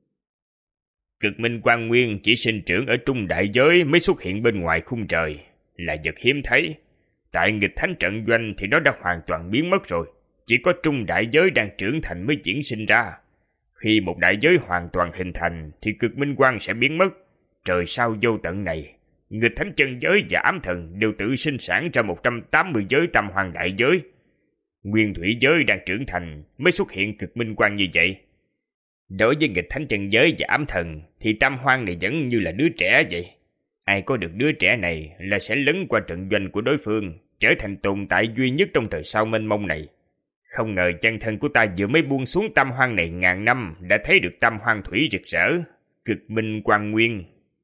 A: Cực minh quang nguyên chỉ sinh trưởng ở trung đại giới mới xuất hiện bên ngoài khung trời, là vật hiếm thấy. Tại nghịch thánh trận doanh thì nó đã hoàn toàn biến mất rồi, chỉ có trung đại giới đang trưởng thành mới diễn sinh ra. Khi một đại giới hoàn toàn hình thành thì cực minh quang sẽ biến mất. Trời sao vô tận này, nghịch thánh chân giới và ám thần đều tự sinh sản ra một trăm tám mươi giới tam hoàng đại giới. Nguyên thủy giới đang trưởng thành mới xuất hiện cực minh quang như vậy. Đối với nghịch thánh chân giới và ám thần thì tam hoang này vẫn như là đứa trẻ vậy. Ai có được đứa trẻ này là sẽ lấn qua trận doanh của đối phương, trở thành tồn tại duy nhất trong trời sao mênh mông này. Không ngờ chân thân của ta vừa mới buông xuống tam hoang này ngàn năm đã thấy được tam hoang thủy rực rỡ, cực minh quang nguyên.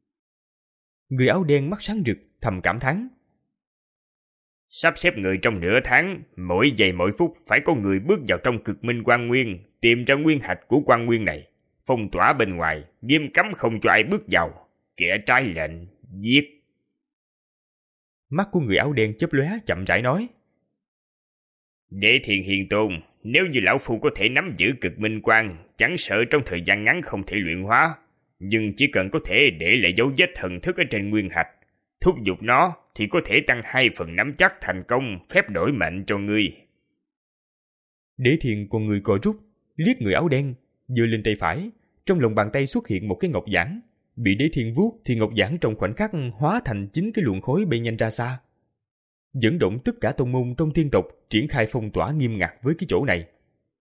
B: Người áo đen mắt sáng rực thầm cảm thán.
A: Sắp xếp người trong nửa tháng, mỗi giây mỗi phút phải có người bước vào trong cực minh quang nguyên, tìm ra nguyên hạch của quang nguyên này, phong tỏa bên ngoài, nghiêm cấm không cho ai bước vào, kẻ trái lệnh giết.
B: Mắt của người áo đen chớp lóe chậm rãi nói.
A: Đế Thiên Hiền Tôn, nếu như lão phu có thể nắm giữ cực minh quang, chẳng sợ trong thời gian ngắn không thể luyện hóa, nhưng chỉ cần có thể để lại dấu vết thần thức ở trên nguyên hạch, thúc giục nó thì có thể tăng hai phần nắm chắc thành công phép đổi mệnh cho ngươi.
B: Đế Thiên con người co rút, liếc người áo đen, giơ lên tay phải, trong lòng bàn tay xuất hiện một cái ngọc giản. Bị Đế Thiên vuốt thì ngọc giản trong khoảnh khắc hóa thành chín cái luồng khối bay nhanh ra xa, dẫn động tất cả tông môn trong tiên tộc triển khai phong tỏa nghiêm ngặt với cái chỗ này.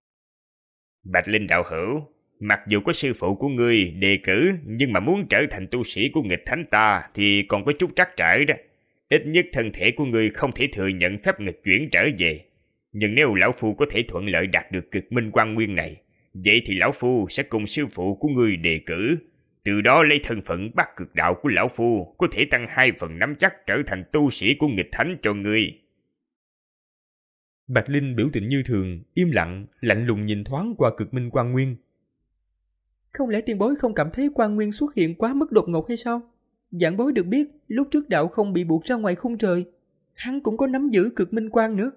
A: Bạch Linh đạo hữu, mặc dù có sư phụ của ngươi đề cử, nhưng mà muốn trở thành tu sĩ của nghịch thánh ta thì còn có chút trắc trở đó. Ít nhất thân thể của ngươi không thể thừa nhận phép nghịch chuyển trở về. Nhưng nếu lão phu có thể thuận lợi đạt được cực minh quang nguyên này, vậy thì lão phu sẽ cùng sư phụ của ngươi đề cử. Từ đó lấy thân phận Bát Cực Đạo của lão phu có thể tăng hai phần nắm chắc trở thành tu sĩ của nghịch thánh cho ngươi.
B: Bạch Linh biểu tình như thường, im lặng, lạnh lùng nhìn thoáng qua cực minh quang nguyên. Không lẽ tiền bối không cảm thấy quang nguyên xuất hiện quá mức đột ngột hay sao? Giảng bối được biết, lúc trước đạo không bị buộc ra ngoài khung trời, hắn cũng có nắm giữ cực minh quang nữa.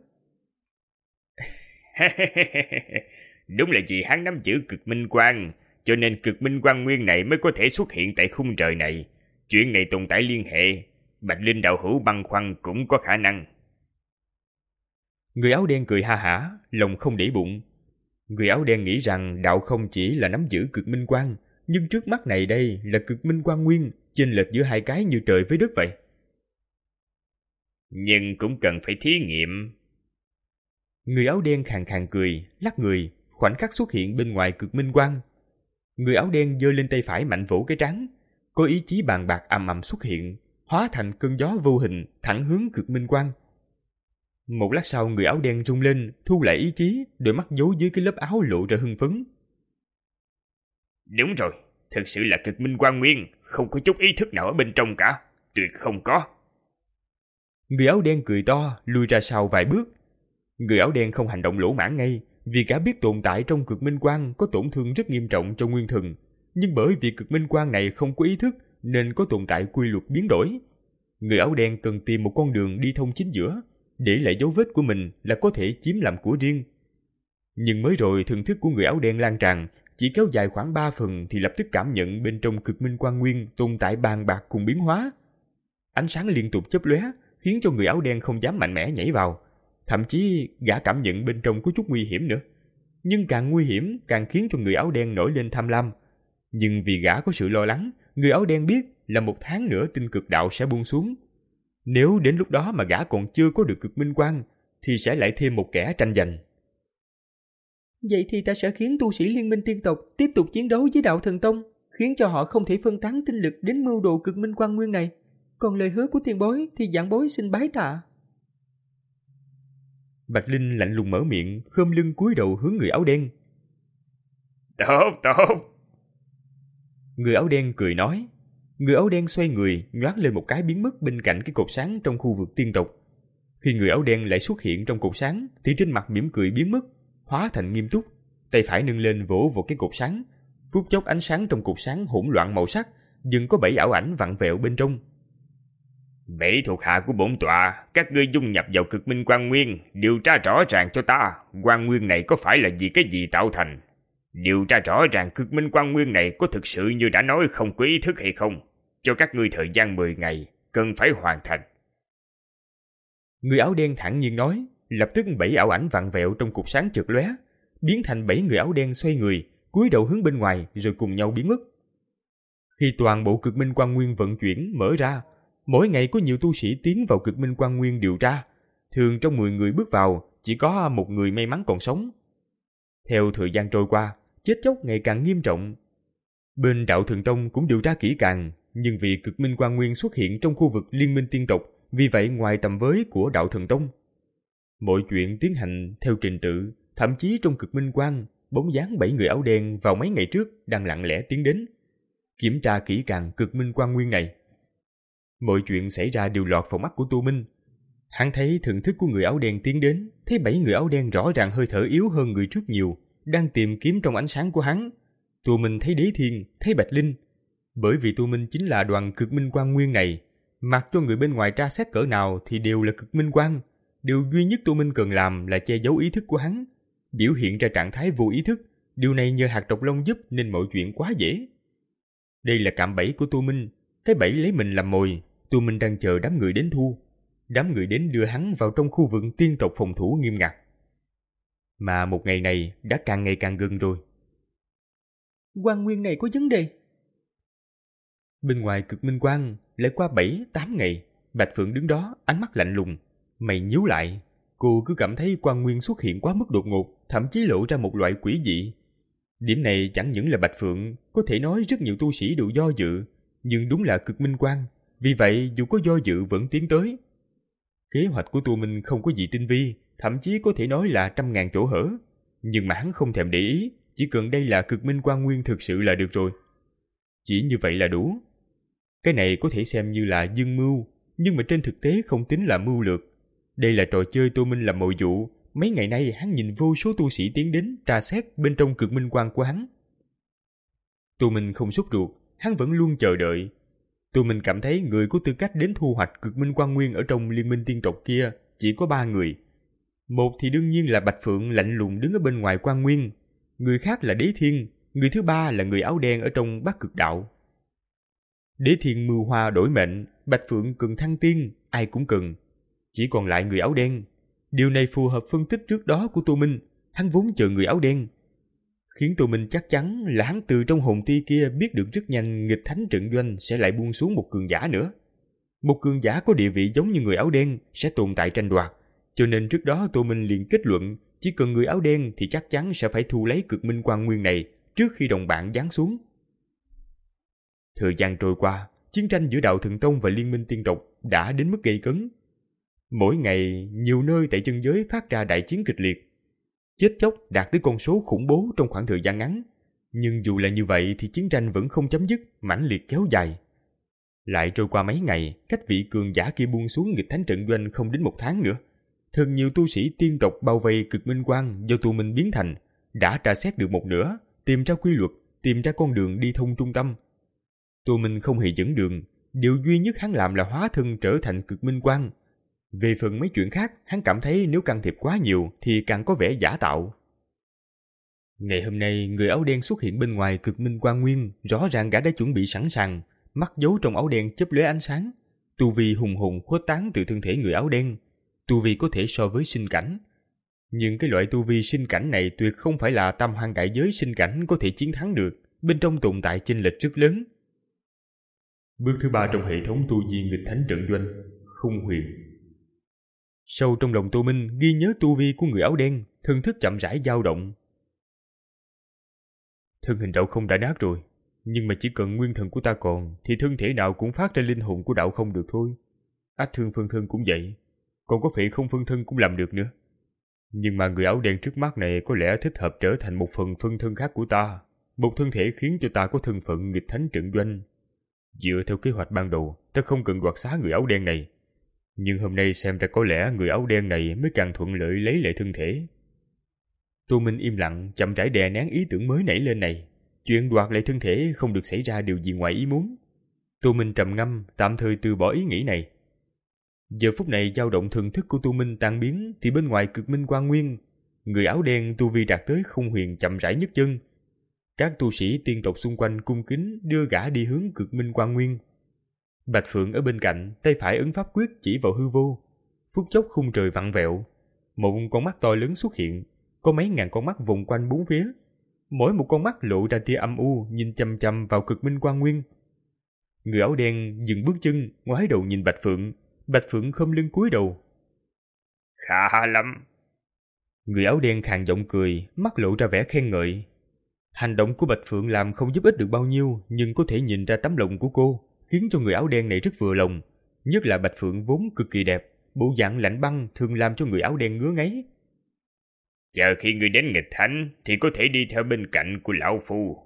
A: Đúng là vì hắn nắm giữ cực minh quang, cho nên cực minh quang nguyên này mới có thể xuất hiện tại khung trời này. Chuyện này tồn tại liên hệ, Bạch Linh đạo hữu băn khoăn cũng có khả năng.
B: Người áo đen cười ha hả, lòng không để bụng. Người áo đen nghĩ rằng đạo không chỉ là nắm giữ cực minh quang, nhưng trước mắt này đây là cực minh quang nguyên, chênh lệch giữa hai cái như trời với đất vậy.
A: Nhưng cũng cần phải thí nghiệm.
B: Người áo đen khàn khàn cười, lắc người, khoảnh khắc xuất hiện bên ngoài cực minh quang. Người áo đen giơ lên tay phải mạnh vỗ cái trán, có ý chí bàn bạc ầm ầm xuất hiện, hóa thành cơn gió vô hình thẳng hướng Cực Minh Quang. Một lát sau, người áo đen rung lên, thu lại ý chí, đôi mắt giấu dưới cái lớp áo lộ ra hưng phấn.
A: Đúng rồi, thực sự là Cực Minh Quang Nguyên, không có chút ý thức nào ở bên trong cả, tuyệt không có.
B: Người áo đen cười to, lùi ra sau vài bước. Người áo đen không hành động lỗ mãng ngay, vì cả biết tồn tại trong Cực Minh Quang có tổn thương rất nghiêm trọng cho nguyên thần, nhưng bởi vì Cực Minh Quang này không có ý thức nên có tồn tại quy luật biến đổi. Người áo đen cần tìm một con đường đi thông chính giữa, để lại dấu vết của mình là có thể chiếm làm của riêng. Nhưng mới rồi thần thức của người áo đen lan tràn, chỉ kéo dài khoảng ba phần thì lập tức cảm nhận bên trong Cực Minh Quang Nguyên tồn tại bàn bạc cùng biến hóa. Ánh sáng liên tục chớp lóe, khiến cho người áo đen không dám mạnh mẽ nhảy vào. Thậm chí gã cảm nhận bên trong có chút nguy hiểm nữa. Nhưng càng nguy hiểm càng khiến cho người áo đen nổi lên tham lam. Nhưng vì gã có sự lo lắng, người áo đen biết là một tháng nữa tinh cực đạo sẽ buông xuống. Nếu đến lúc đó mà gã còn chưa có được Cực Minh Quang, thì sẽ lại thêm một kẻ tranh giành.
D: Vậy thì ta sẽ khiến tu sĩ Liên minh tiên tộc tiếp tục chiến đấu với Đạo Thần Tông, khiến cho họ không thể phân tán tinh lực đến mưu đồ Cực Minh Quang Nguyên này. Còn lời hứa của tiền bối thì giảng bối xin bái tạ.
B: Bạch Linh lạnh lùng mở miệng, khom lưng cúi đầu hướng người áo đen.
A: Tốt, tốt.
B: Người áo đen cười nói. Người áo đen xoay người, nhoáng lên một cái biến mất bên cạnh cái cột sáng trong khu vực tiên tộc. Khi người áo đen lại xuất hiện trong cột sáng, thì trên mặt mỉm cười biến mất, hóa thành nghiêm túc, tay phải nâng lên vỗ vào cái cột sáng. Phút chốc ánh sáng trong cột sáng hỗn loạn màu sắc, dừng có bảy ảo ảnh vặn vẹo bên trong.
A: Bảy thuộc hạ của bổn tọa, các ngươi dung nhập vào Cực Minh Quang Nguyên, điều tra rõ ràng cho ta, Quang Nguyên này có phải là vì cái gì tạo thành? Điều tra rõ ràng Cực Minh Quang Nguyên này có thực sự như đã nói không có ý thức hay không? Cho các ngươi thời gian mười ngày, cần phải hoàn thành.
B: Người áo đen thản nhiên nói, lập tức bảy ảo ảnh vặn vẹo trong cột sáng chợt lóe, biến thành bảy người áo đen xoay người, cúi đầu hướng bên ngoài rồi cùng nhau biến mất. Khi toàn bộ Cực Minh Quang Nguyên vận chuyển mở ra, mỗi ngày có nhiều tu sĩ tiến vào Cực Minh Quang Nguyên điều tra, thường trong mười người bước vào, chỉ có một người may mắn còn sống. Theo thời gian trôi qua, chết chóc ngày càng nghiêm trọng. Bên Đạo Thần Tông cũng điều tra kỹ càng, nhưng vì Cực Minh Quang Nguyên xuất hiện trong khu vực Liên minh tiên tộc, vì vậy ngoài tầm với của Đạo Thần Tông. Mọi chuyện tiến hành theo trình tự, thậm chí trong Cực Minh Quang, bóng dáng bảy người áo đen vào mấy ngày trước đang lặng lẽ tiến đến, kiểm tra kỹ càng Cực Minh Quang Nguyên này. Mọi chuyện xảy ra đều lọt vào mắt của Tu Minh. Hắn thấy thần thức của người áo đen tiến đến, thấy bảy người áo đen rõ ràng hơi thở yếu hơn người trước nhiều, đang tìm kiếm trong ánh sáng của hắn. Tu Minh thấy Đế Thiên, thấy Bạch Linh. Bởi vì Tu Minh chính là đoàn Cực Minh Quang Nguyên này, mặc cho người bên ngoài tra xét cỡ nào thì đều là Cực Minh Quang. Điều duy nhất Tu Minh cần làm là che giấu ý thức của hắn, biểu hiện ra trạng thái vô ý thức. Điều này nhờ hạt độc long giúp nên mọi chuyện quá dễ. Đây là cạm bẫy của Tu Minh, cái bẫy lấy mình làm mồi. Tu Minh đang chờ đám người đến thu. Đám người đến đưa hắn vào trong khu vực tiên tộc phòng thủ nghiêm ngặt. Mà một ngày này đã càng ngày càng gần rồi.
D: Quang Nguyên này có vấn đề.
B: Bên ngoài Cực Minh Quang lại qua bảy tám ngày, Bạch Phượng đứng đó, ánh mắt lạnh lùng, mày nhíu lại. Cô cứ cảm thấy Quang Nguyên xuất hiện quá mức đột ngột, thậm chí lộ ra một loại quỷ dị. Điểm này chẳng những là Bạch Phượng, có thể nói rất nhiều tu sĩ đều do dự, nhưng đúng là Cực Minh Quang, vì vậy dù có do dự vẫn tiến tới. Kế hoạch của Tu Minh không có gì tinh vi, thậm chí có thể nói là trăm ngàn chỗ hở, nhưng mà hắn không thèm để ý, chỉ cần đây là Cực Minh Quang Nguyên thực sự là được rồi. Chỉ như vậy là đủ. Cái này có thể xem như là dương mưu, nhưng mà trên thực tế không tính là mưu lược. Đây là trò chơi Tu Minh làm mồi dụ. Mấy ngày nay hắn nhìn vô số tu sĩ tiến đến tra xét bên trong Cực Minh Quang của hắn. Tu Minh không sốt ruột, hắn vẫn luôn chờ đợi. Tu Minh cảm thấy người có tư cách đến thu hoạch Cực Minh Quang Nguyên ở trong Liên minh tiên tộc kia chỉ có ba người. Một thì đương nhiên là Bạch Phượng lạnh lùng đứng ở bên ngoài Quang Nguyên, người khác là Đế Thiên, người thứ ba là người áo đen ở trong Bắc Cực Đạo. Đế Thiên mưu hoa đổi mệnh, Bạch Phượng cần thăng tiên, ai cũng cần. Chỉ còn lại người áo đen. Điều này phù hợp phân tích trước đó của Tô Minh, hắn vốn chờ người áo đen. Khiến Tô Minh chắc chắn là hắn từ trong hồn ti kia biết được rất nhanh nghịch thánh trận doanh sẽ lại buông xuống một cường giả nữa. Một cường giả có địa vị giống như người áo đen sẽ tồn tại tranh đoạt, cho nên trước đó Tô Minh liền kết luận chỉ cần người áo đen thì chắc chắn sẽ phải thu lấy Cực Minh Quang Nguyên này trước khi đồng bạn giáng xuống. Thời gian trôi qua, chiến tranh giữa Đạo Thần Tông và Liên minh tiên tộc đã đến mức gay cấn. Mỗi ngày, nhiều nơi tại chân giới phát ra đại chiến kịch liệt. Chết chóc đạt tới con số khủng bố trong khoảng thời gian ngắn. Nhưng dù là như vậy thì chiến tranh vẫn không chấm dứt, mãnh liệt kéo dài. Lại trôi qua mấy ngày, cách vị cường giả kia buông xuống nghịch thánh trận doanh không đến một tháng nữa. Thật nhiều tu sĩ tiên tộc bao vây cực minh quang do tu minh biến thành, đã tra xét được một nửa, tìm ra quy luật, tìm ra con đường đi thông trung tâm. Tu minh không hề dẫn đường, điều duy nhất hắn làm là hóa thân trở thành cực minh quang. Về phần mấy chuyện khác, hắn cảm thấy nếu can thiệp quá nhiều thì càng có vẻ giả tạo. Ngày hôm nay, người áo đen xuất hiện bên ngoài cực minh quang nguyên, rõ ràng gã đã chuẩn bị sẵn sàng, mắt giấu trong áo đen chớp lóe ánh sáng, tu vi hùng hùng khuếch tán từ thân thể người áo đen, tu vi có thể so với sinh cảnh. Nhưng cái loại tu vi sinh cảnh này tuyệt không phải là tam hoang đại giới sinh cảnh có thể chiến thắng được, bên trong tồn tại chênh lệch rất lớn. Bước thứ ba trong hệ thống tu vi nghịch thánh trận doanh, khung huyền. Sâu trong lòng Tô Minh ghi nhớ tu vi của người áo đen, thân thức chậm rãi dao động. Thân hình đạo không đã nát rồi, nhưng mà chỉ cần nguyên thần của ta còn thì thân thể nào cũng phát ra linh hồn của đạo không được thôi. Ách thương phân thân cũng vậy, còn có phệ không phân thân cũng làm được nữa. Nhưng mà người áo đen trước mắt này có lẽ thích hợp trở thành một phần phân thân khác của ta, một thân thể khiến cho ta có thân phận nghịch thánh trận doanh. Dựa theo kế hoạch ban đầu, ta không cần đoạt xá người áo đen này. Nhưng hôm nay xem ra có lẽ người áo đen này mới càng thuận lợi lấy lại thân thể. Tô Minh im lặng, chậm rãi đè nén ý tưởng mới nảy lên này. Chuyện đoạt lại thân thể không được xảy ra điều gì ngoài ý muốn. Tô Minh trầm ngâm, tạm thời từ bỏ ý nghĩ này. Giờ phút này dao động thần thức của Tô Minh tan biến thì bên ngoài cực minh quang nguyên, người áo đen tu vi đạt tới không huyền chậm rãi nhấc chân. Các tu sĩ tiên tộc xung quanh cung kính đưa gã đi hướng cực minh quang nguyên. Bạch Phượng ở bên cạnh, tay phải ấn pháp quyết chỉ vào hư vô. Phút chốc khung trời vặn vẹo, một con mắt to lớn xuất hiện, có mấy ngàn con mắt vòng quanh bốn phía. Mỗi một con mắt lộ ra tia âm u nhìn chằm chằm vào cực minh quang nguyên. Người áo đen dừng bước chân, ngoái đầu nhìn Bạch Phượng. Bạch Phượng khom lưng cúi đầu.
A: Khá lắm.
B: Người áo đen khàn giọng cười, mắt lộ ra vẻ khen ngợi. Hành động của Bạch Phượng làm không giúp ích được bao nhiêu, nhưng có thể nhìn ra tấm lòng của cô, khiến cho người áo đen này rất vừa lòng. Nhất là Bạch Phượng vốn cực kỳ đẹp, bộ dạng lạnh băng thường làm cho người áo đen ngứa ngáy.
A: Chờ khi người đến nghịch thánh thì có thể đi theo bên cạnh của lão phu.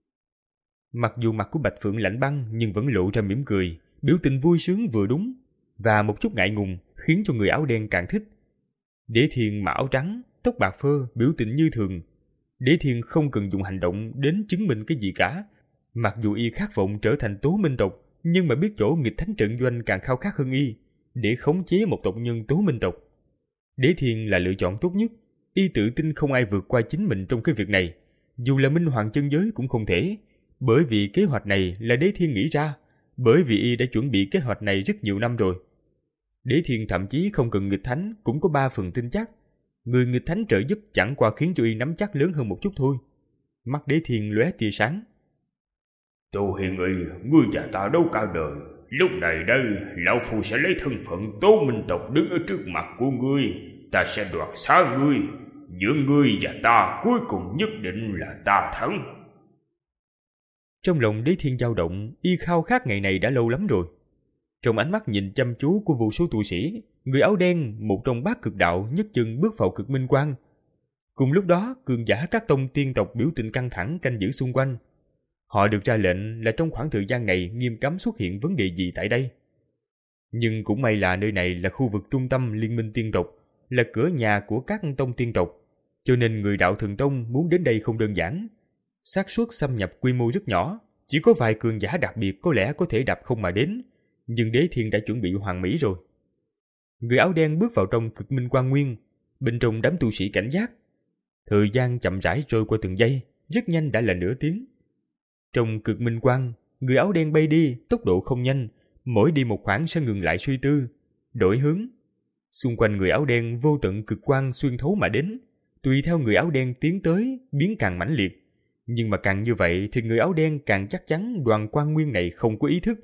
B: Mặc dù mặt của Bạch Phượng lạnh băng nhưng vẫn lộ ra mỉm cười, biểu tình vui sướng vừa đúng, và một chút ngại ngùng khiến cho người áo đen càng thích. Đế Thiên mặc áo trắng, tóc bạc phơ, biểu tình như thường. Đế Thiên không cần dùng hành động đến chứng minh cái gì cả. Mặc dù y khát vọng trở thành tố minh tộc, nhưng mà biết chỗ nghịch thánh trận doanh càng khao khát hơn y, để khống chế một tộc nhân tố minh tộc. Đế Thiên là lựa chọn tốt nhất. Y tự tin không ai vượt qua chính mình trong cái việc này, dù là minh hoàng chân giới cũng không thể, bởi vì kế hoạch này là Đế Thiên nghĩ ra, bởi vì y đã chuẩn bị kế hoạch này rất nhiều năm rồi. Đế Thiên thậm chí không cần nghịch thánh cũng có ba phần tin chắc, người nghịch thánh trợ giúp chẳng qua khiến cho y nắm chắc lớn hơn một chút thôi. Mắt Đế Thiên lóe tia sáng.
A: Tô Hiền Y, ngươi và ta đấu cả đời, lúc này đây lão phu sẽ lấy thân phận tố minh tộc đứng ở trước mặt của ngươi. Ta sẽ đoạt xá ngươi, giữa ngươi và ta cuối cùng nhất định là ta thắng.
B: Trong lòng Đế Thiên dao động, y khao khát ngày này đã lâu lắm rồi. Trong ánh mắt nhìn chăm chú của vô số tu sĩ, người áo đen, một trong bát cực đạo nhấc chân bước vào cực minh quang. Cùng lúc đó, cường giả các tông tiên tộc biểu tình căng thẳng canh giữ xung quanh. Họ được ra lệnh là trong khoảng thời gian này nghiêm cấm xuất hiện vấn đề gì tại đây. Nhưng cũng may là nơi này là khu vực trung tâm liên minh tiên tộc, là cửa nhà của các tông tiên tộc, cho nên người Đạo Thần Tông muốn đến đây không đơn giản. Xác suất xâm nhập quy mô rất nhỏ, chỉ có vài cường giả đặc biệt có lẽ có thể đạp không mà đến, nhưng Đế Thiên đã chuẩn bị hoàn mỹ rồi. Người áo đen bước vào trong cực minh quang nguyên, bên trong đám tu sĩ cảnh giác. Thời gian chậm rãi trôi qua từng giây, rất nhanh đã là nửa tiếng. Trong cực minh quang, người áo đen bay đi, tốc độ không nhanh, mỗi đi một khoảng sẽ ngừng lại suy tư, đổi hướng. Xung quanh người áo đen vô tận cực quang xuyên thấu mà đến, tùy theo người áo đen tiến tới, biến càng mãnh liệt. Nhưng mà càng như vậy thì người áo đen càng chắc chắn đoàn quang nguyên này không có ý thức.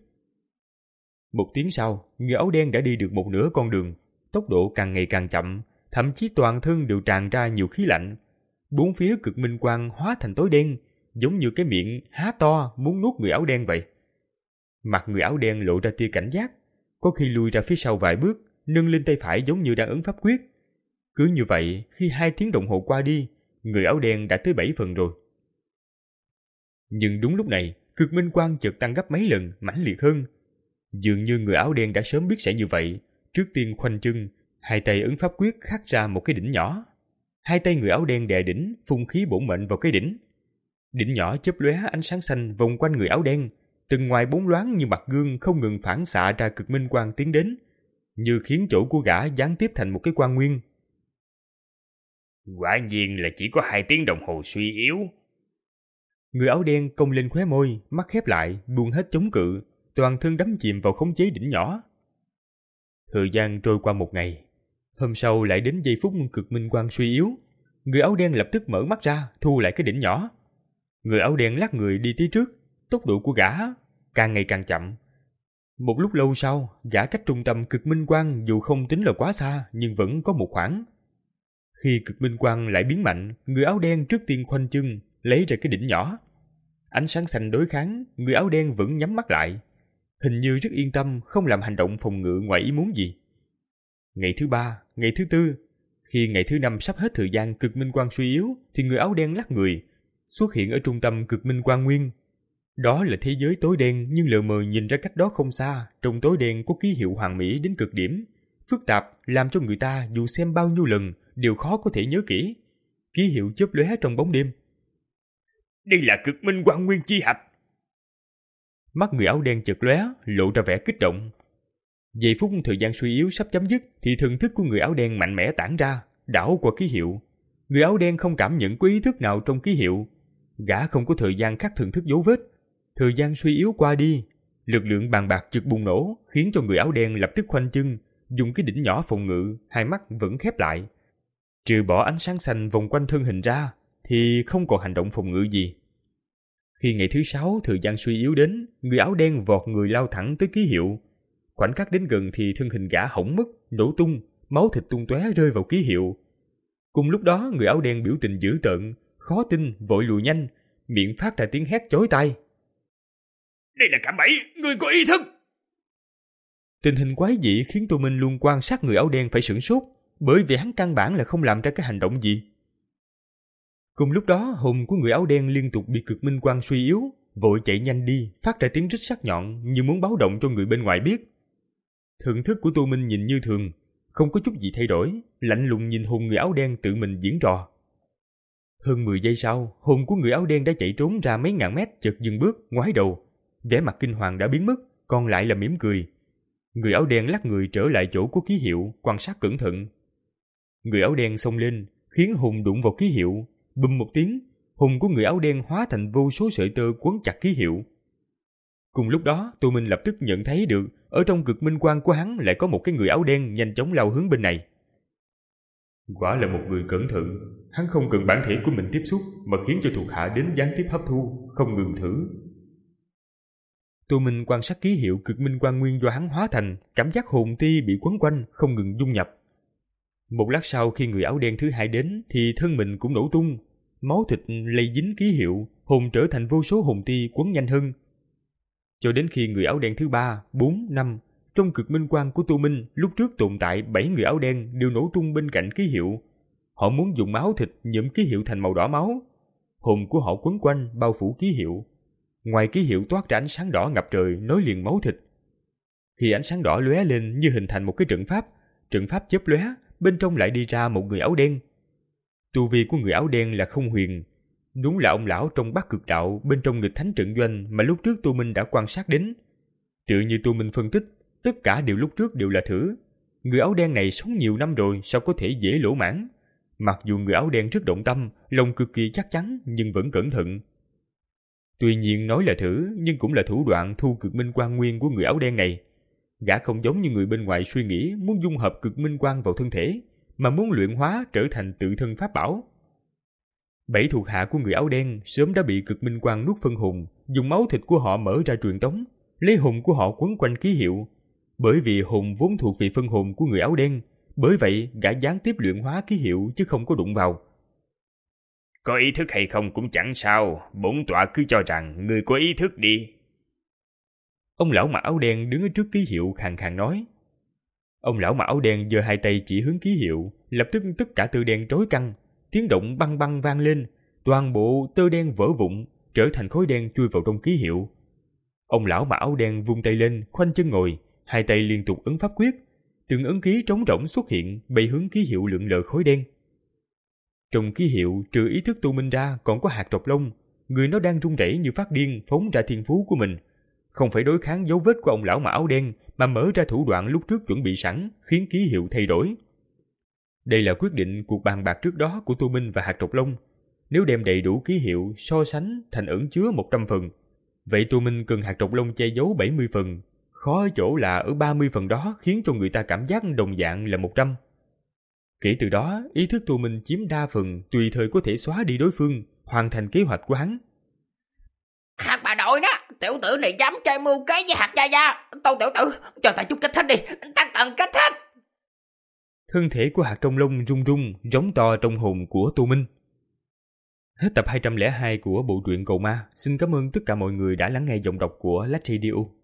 B: Một tiếng sau, người áo đen đã đi được một nửa con đường, tốc độ càng ngày càng chậm, thậm chí toàn thân đều tràn ra nhiều khí lạnh. Bốn phía cực minh quang hóa thành tối đen, giống như cái miệng há to muốn nuốt người áo đen vậy. Mặt người áo đen lộ ra tia cảnh giác, có khi lùi ra phía sau vài bước, nâng lên tay phải giống như đang ấn pháp quyết. Cứ như vậy, khi hai tiếng đồng hồ qua đi, người áo đen đã tới bảy phần rồi. Nhưng đúng lúc này, cực minh quang chợt tăng gấp mấy lần, mãnh liệt hơn. Dường như người áo đen đã sớm biết sẽ như vậy, trước tiên khoanh chân, hai tay ấn pháp quyết khắc ra một cái đỉnh nhỏ. Hai tay người áo đen đè đỉnh, phun khí bổn mệnh vào cái đỉnh. Đỉnh nhỏ chớp lóe ánh sáng xanh vòng quanh người áo đen, từng ngoài bốn loáng như mặt gương không ngừng phản xạ ra cực minh quang tiến đến, như khiến chỗ của gã gián tiếp thành một cái quang nguyên.
A: Quả nhiên là chỉ có hai tiếng đồng hồ suy yếu.
B: Người áo đen cong lên khóe môi, mắt khép lại, buông hết chống cự, toàn thân đắm chìm vào khống chế đỉnh nhỏ. Thời gian trôi qua một ngày, hôm sau lại đến giây phút cực minh quang suy yếu, người áo đen lập tức mở mắt ra, thu lại cái đỉnh nhỏ. Người áo đen lắc người đi tới trước, tốc độ của gã càng ngày càng chậm. Một lúc lâu sau, gã cách trung tâm cực minh quang dù không tính là quá xa, nhưng vẫn có một khoảng. Khi cực minh quang lại biến mạnh, người áo đen trước tiên khoanh chân, lấy ra cái đỉnh nhỏ. Ánh sáng xanh đối kháng, người áo đen vẫn nhắm mắt lại, hình như rất yên tâm, không làm hành động phòng ngự ngoài ý muốn gì. Ngày thứ ba, ngày thứ tư, khi ngày thứ năm sắp hết thời gian cực minh quang suy yếu, thì người áo đen lắc người, xuất hiện ở trung tâm cực minh quang nguyên. Đó là thế giới tối đen, nhưng lờ mờ nhìn ra cách đó không xa, trong tối đen có ký hiệu hoàn mỹ đến cực điểm, phức tạp làm cho người ta dù xem bao nhiêu lần đều khó có thể nhớ kỹ. Ký hiệu chớp lóe trong bóng đêm.
A: Đây là cực minh quang nguyên chi hạch.
B: Mắt người áo đen chợt lóe, lộ ra vẻ kích động. Giây phút thời gian suy yếu sắp chấm dứt thì thần thức của người áo đen mạnh mẽ tản ra, đảo qua ký hiệu. Người áo đen không cảm nhận có ý thức nào trong ký hiệu. Gã không có thời gian khắc thần thức dấu vết. Thời gian suy yếu qua đi, lực lượng bàn bạc chợt bùng nổ, khiến cho người áo đen lập tức khoanh chân, dùng cái đỉnh nhỏ phòng ngự, hai mắt vẫn khép lại. Trừ bỏ ánh sáng xanh vòng quanh thân hình ra, thì không còn hành động phòng ngự gì. Khi ngày thứ sáu thời gian suy yếu đến, người áo đen vọt người lao thẳng tới ký hiệu. Khoảnh khắc đến gần thì thân hình gã hỏng mất, nổ tung, máu thịt tung tóe rơi vào ký hiệu. Cùng lúc đó người áo đen biểu tình dữ tợn, khó tin, vội lùi nhanh, miệng phát ra tiếng hét chói tai.
A: Đây là cạm bẫy, người có ý thức.
B: Tình hình quái dị khiến Tô Minh luôn quan sát người áo đen phải sửng sốt, bởi vì hắn căn bản là không làm ra cái hành động gì. Cùng lúc đó hồn của người áo đen liên tục bị cực minh quang suy yếu, vội chạy nhanh đi, phát ra tiếng rít sắc nhọn như muốn báo động cho người bên ngoài biết. Thưởng thức của Tô Minh nhìn như thường, không có chút gì thay đổi, lạnh lùng nhìn hồn người áo đen tự mình diễn trò. Hơn mười giây sau, hồn của người áo đen đã chạy trốn ra mấy ngàn mét, chợt dừng bước, ngoái đầu, vẻ mặt kinh hoàng đã biến mất, còn lại là mỉm cười. Người áo đen lắc người trở lại chỗ của ký hiệu, quan sát cẩn thận. Người áo đen xông lên, khiến hồn đụng vào ký hiệu, bùm một tiếng, hồn của người áo đen hóa thành vô số sợi tơ quấn chặt ký hiệu. Cùng lúc đó, Tô Minh lập tức nhận thấy được, ở trong cực minh quang của hắn lại có một cái người áo đen nhanh chóng lao hướng bên này. Quả là một người cẩn thận, hắn không cần bản thể của mình tiếp xúc mà khiến cho thuộc hạ đến gián tiếp hấp thu, không ngừng thử. Tô Minh quan sát ký hiệu cực minh quang nguyên do hắn hóa thành, cảm giác hồn ti bị quấn quanh, không ngừng dung nhập. Một lát sau khi người áo đen thứ hai đến thì thân mình cũng nổ tung, máu thịt lây dính ký hiệu, hồn trở thành vô số hồn ti quấn nhanh hơn. Cho đến khi người áo đen thứ ba, bốn, năm, trong cực minh quang của Tô Minh lúc trước tồn tại bảy người áo đen đều nổ tung bên cạnh ký hiệu. Họ muốn dùng máu thịt nhuộm ký hiệu thành màu đỏ máu. Hồn của họ quấn quanh bao phủ ký hiệu. Ngoài ký hiệu toát ra ánh sáng đỏ ngập trời nối liền máu thịt. Khi ánh sáng đỏ lóe lên như hình thành một cái trận pháp, trận pháp chớp lóe, bên trong lại đi ra một người áo đen. Tu vi của người áo đen là không huyền, đúng là ông lão trong Bắc Cực Đạo bên trong nghịch thánh trận doanh mà lúc trước Tô Minh đã quan sát đến. Tự như Tô Minh phân tích, tất cả đều lúc trước đều là thử. Người áo đen này sống nhiều năm rồi, sao có thể dễ lỗ mãn? Mặc dù người áo đen rất động tâm, lòng cực kỳ chắc chắn nhưng vẫn cẩn thận. Tuy nhiên nói là thử, nhưng cũng là thủ đoạn thu cực minh quang nguyên của người áo đen này. Gã không giống như người bên ngoài suy nghĩ muốn dung hợp cực minh quang vào thân thể, mà muốn luyện hóa trở thành tự thân pháp bảo. Bảy thuộc hạ của người áo đen sớm đã bị cực minh quang nuốt phân hồn, dùng máu thịt của họ mở ra truyền tống, lấy hồn của họ quấn quanh ký hiệu. Bởi vì hồn vốn thuộc về phân hồn của người áo đen, bởi vậy gã gián tiếp luyện hóa ký hiệu chứ không có đụng vào.
A: Có ý thức hay không cũng chẳng sao, bổn tọa cứ cho rằng người có ý thức đi.
B: Ông lão mặc áo đen đứng ở trước ký hiệu khàn khàn nói. Ông lão mặc áo đen giơ hai tay chỉ hướng ký hiệu, lập tức tất cả tơ đen trói căng, tiếng động băng băng vang lên, toàn bộ tơ đen vỡ vụn, trở thành khối đen chui vào trong ký hiệu. Ông lão mặc áo đen vung tay lên, khoanh chân ngồi, hai tay liên tục ấn pháp quyết, từng ấn ký trống rỗng xuất hiện, bay hướng ký hiệu lượn lờ khối đen. Trong ký hiệu, trừ ý thức Tô Minh ra, còn có hạt trọc lông, người nó đang run rẩy như phát điên phóng ra thiên phú của mình, không phải đối kháng dấu vết của ông lão mặc áo đen, mà mở ra thủ đoạn lúc trước chuẩn bị sẵn, khiến ký hiệu thay đổi. Đây là quyết định cuộc bàn bạc trước đó của Tô Minh và hạt trọc lông. Nếu đem đầy đủ ký hiệu so sánh thành ẩn chứa một trăm phần, vậy Tô Minh cần hạt trọc lông che giấu bảy mươi phần. Khó ở chỗ là ở ba mươi phần đó khiến cho người ta cảm giác đồng dạng là một trăm. Kể từ đó, ý thức Tô Minh chiếm đa phần, tùy thời có thể xóa đi đối phương, hoàn thành kế hoạch của hắn.
C: Hạt bà nội đó, tiểu tử này dám chơi mưu kế với hạt gia gia. Tô tiểu tử, cho ta chút kích thích đi, ta cần kích thích.
B: Thân thể của hạt trong lông rung rung, giống to trong hồn của Tô Minh. Hết tập hai trăm lẻ hai của bộ truyện Cầu Ma. Xin cảm ơn tất cả mọi người đã lắng nghe giọng đọc của Lách Radio.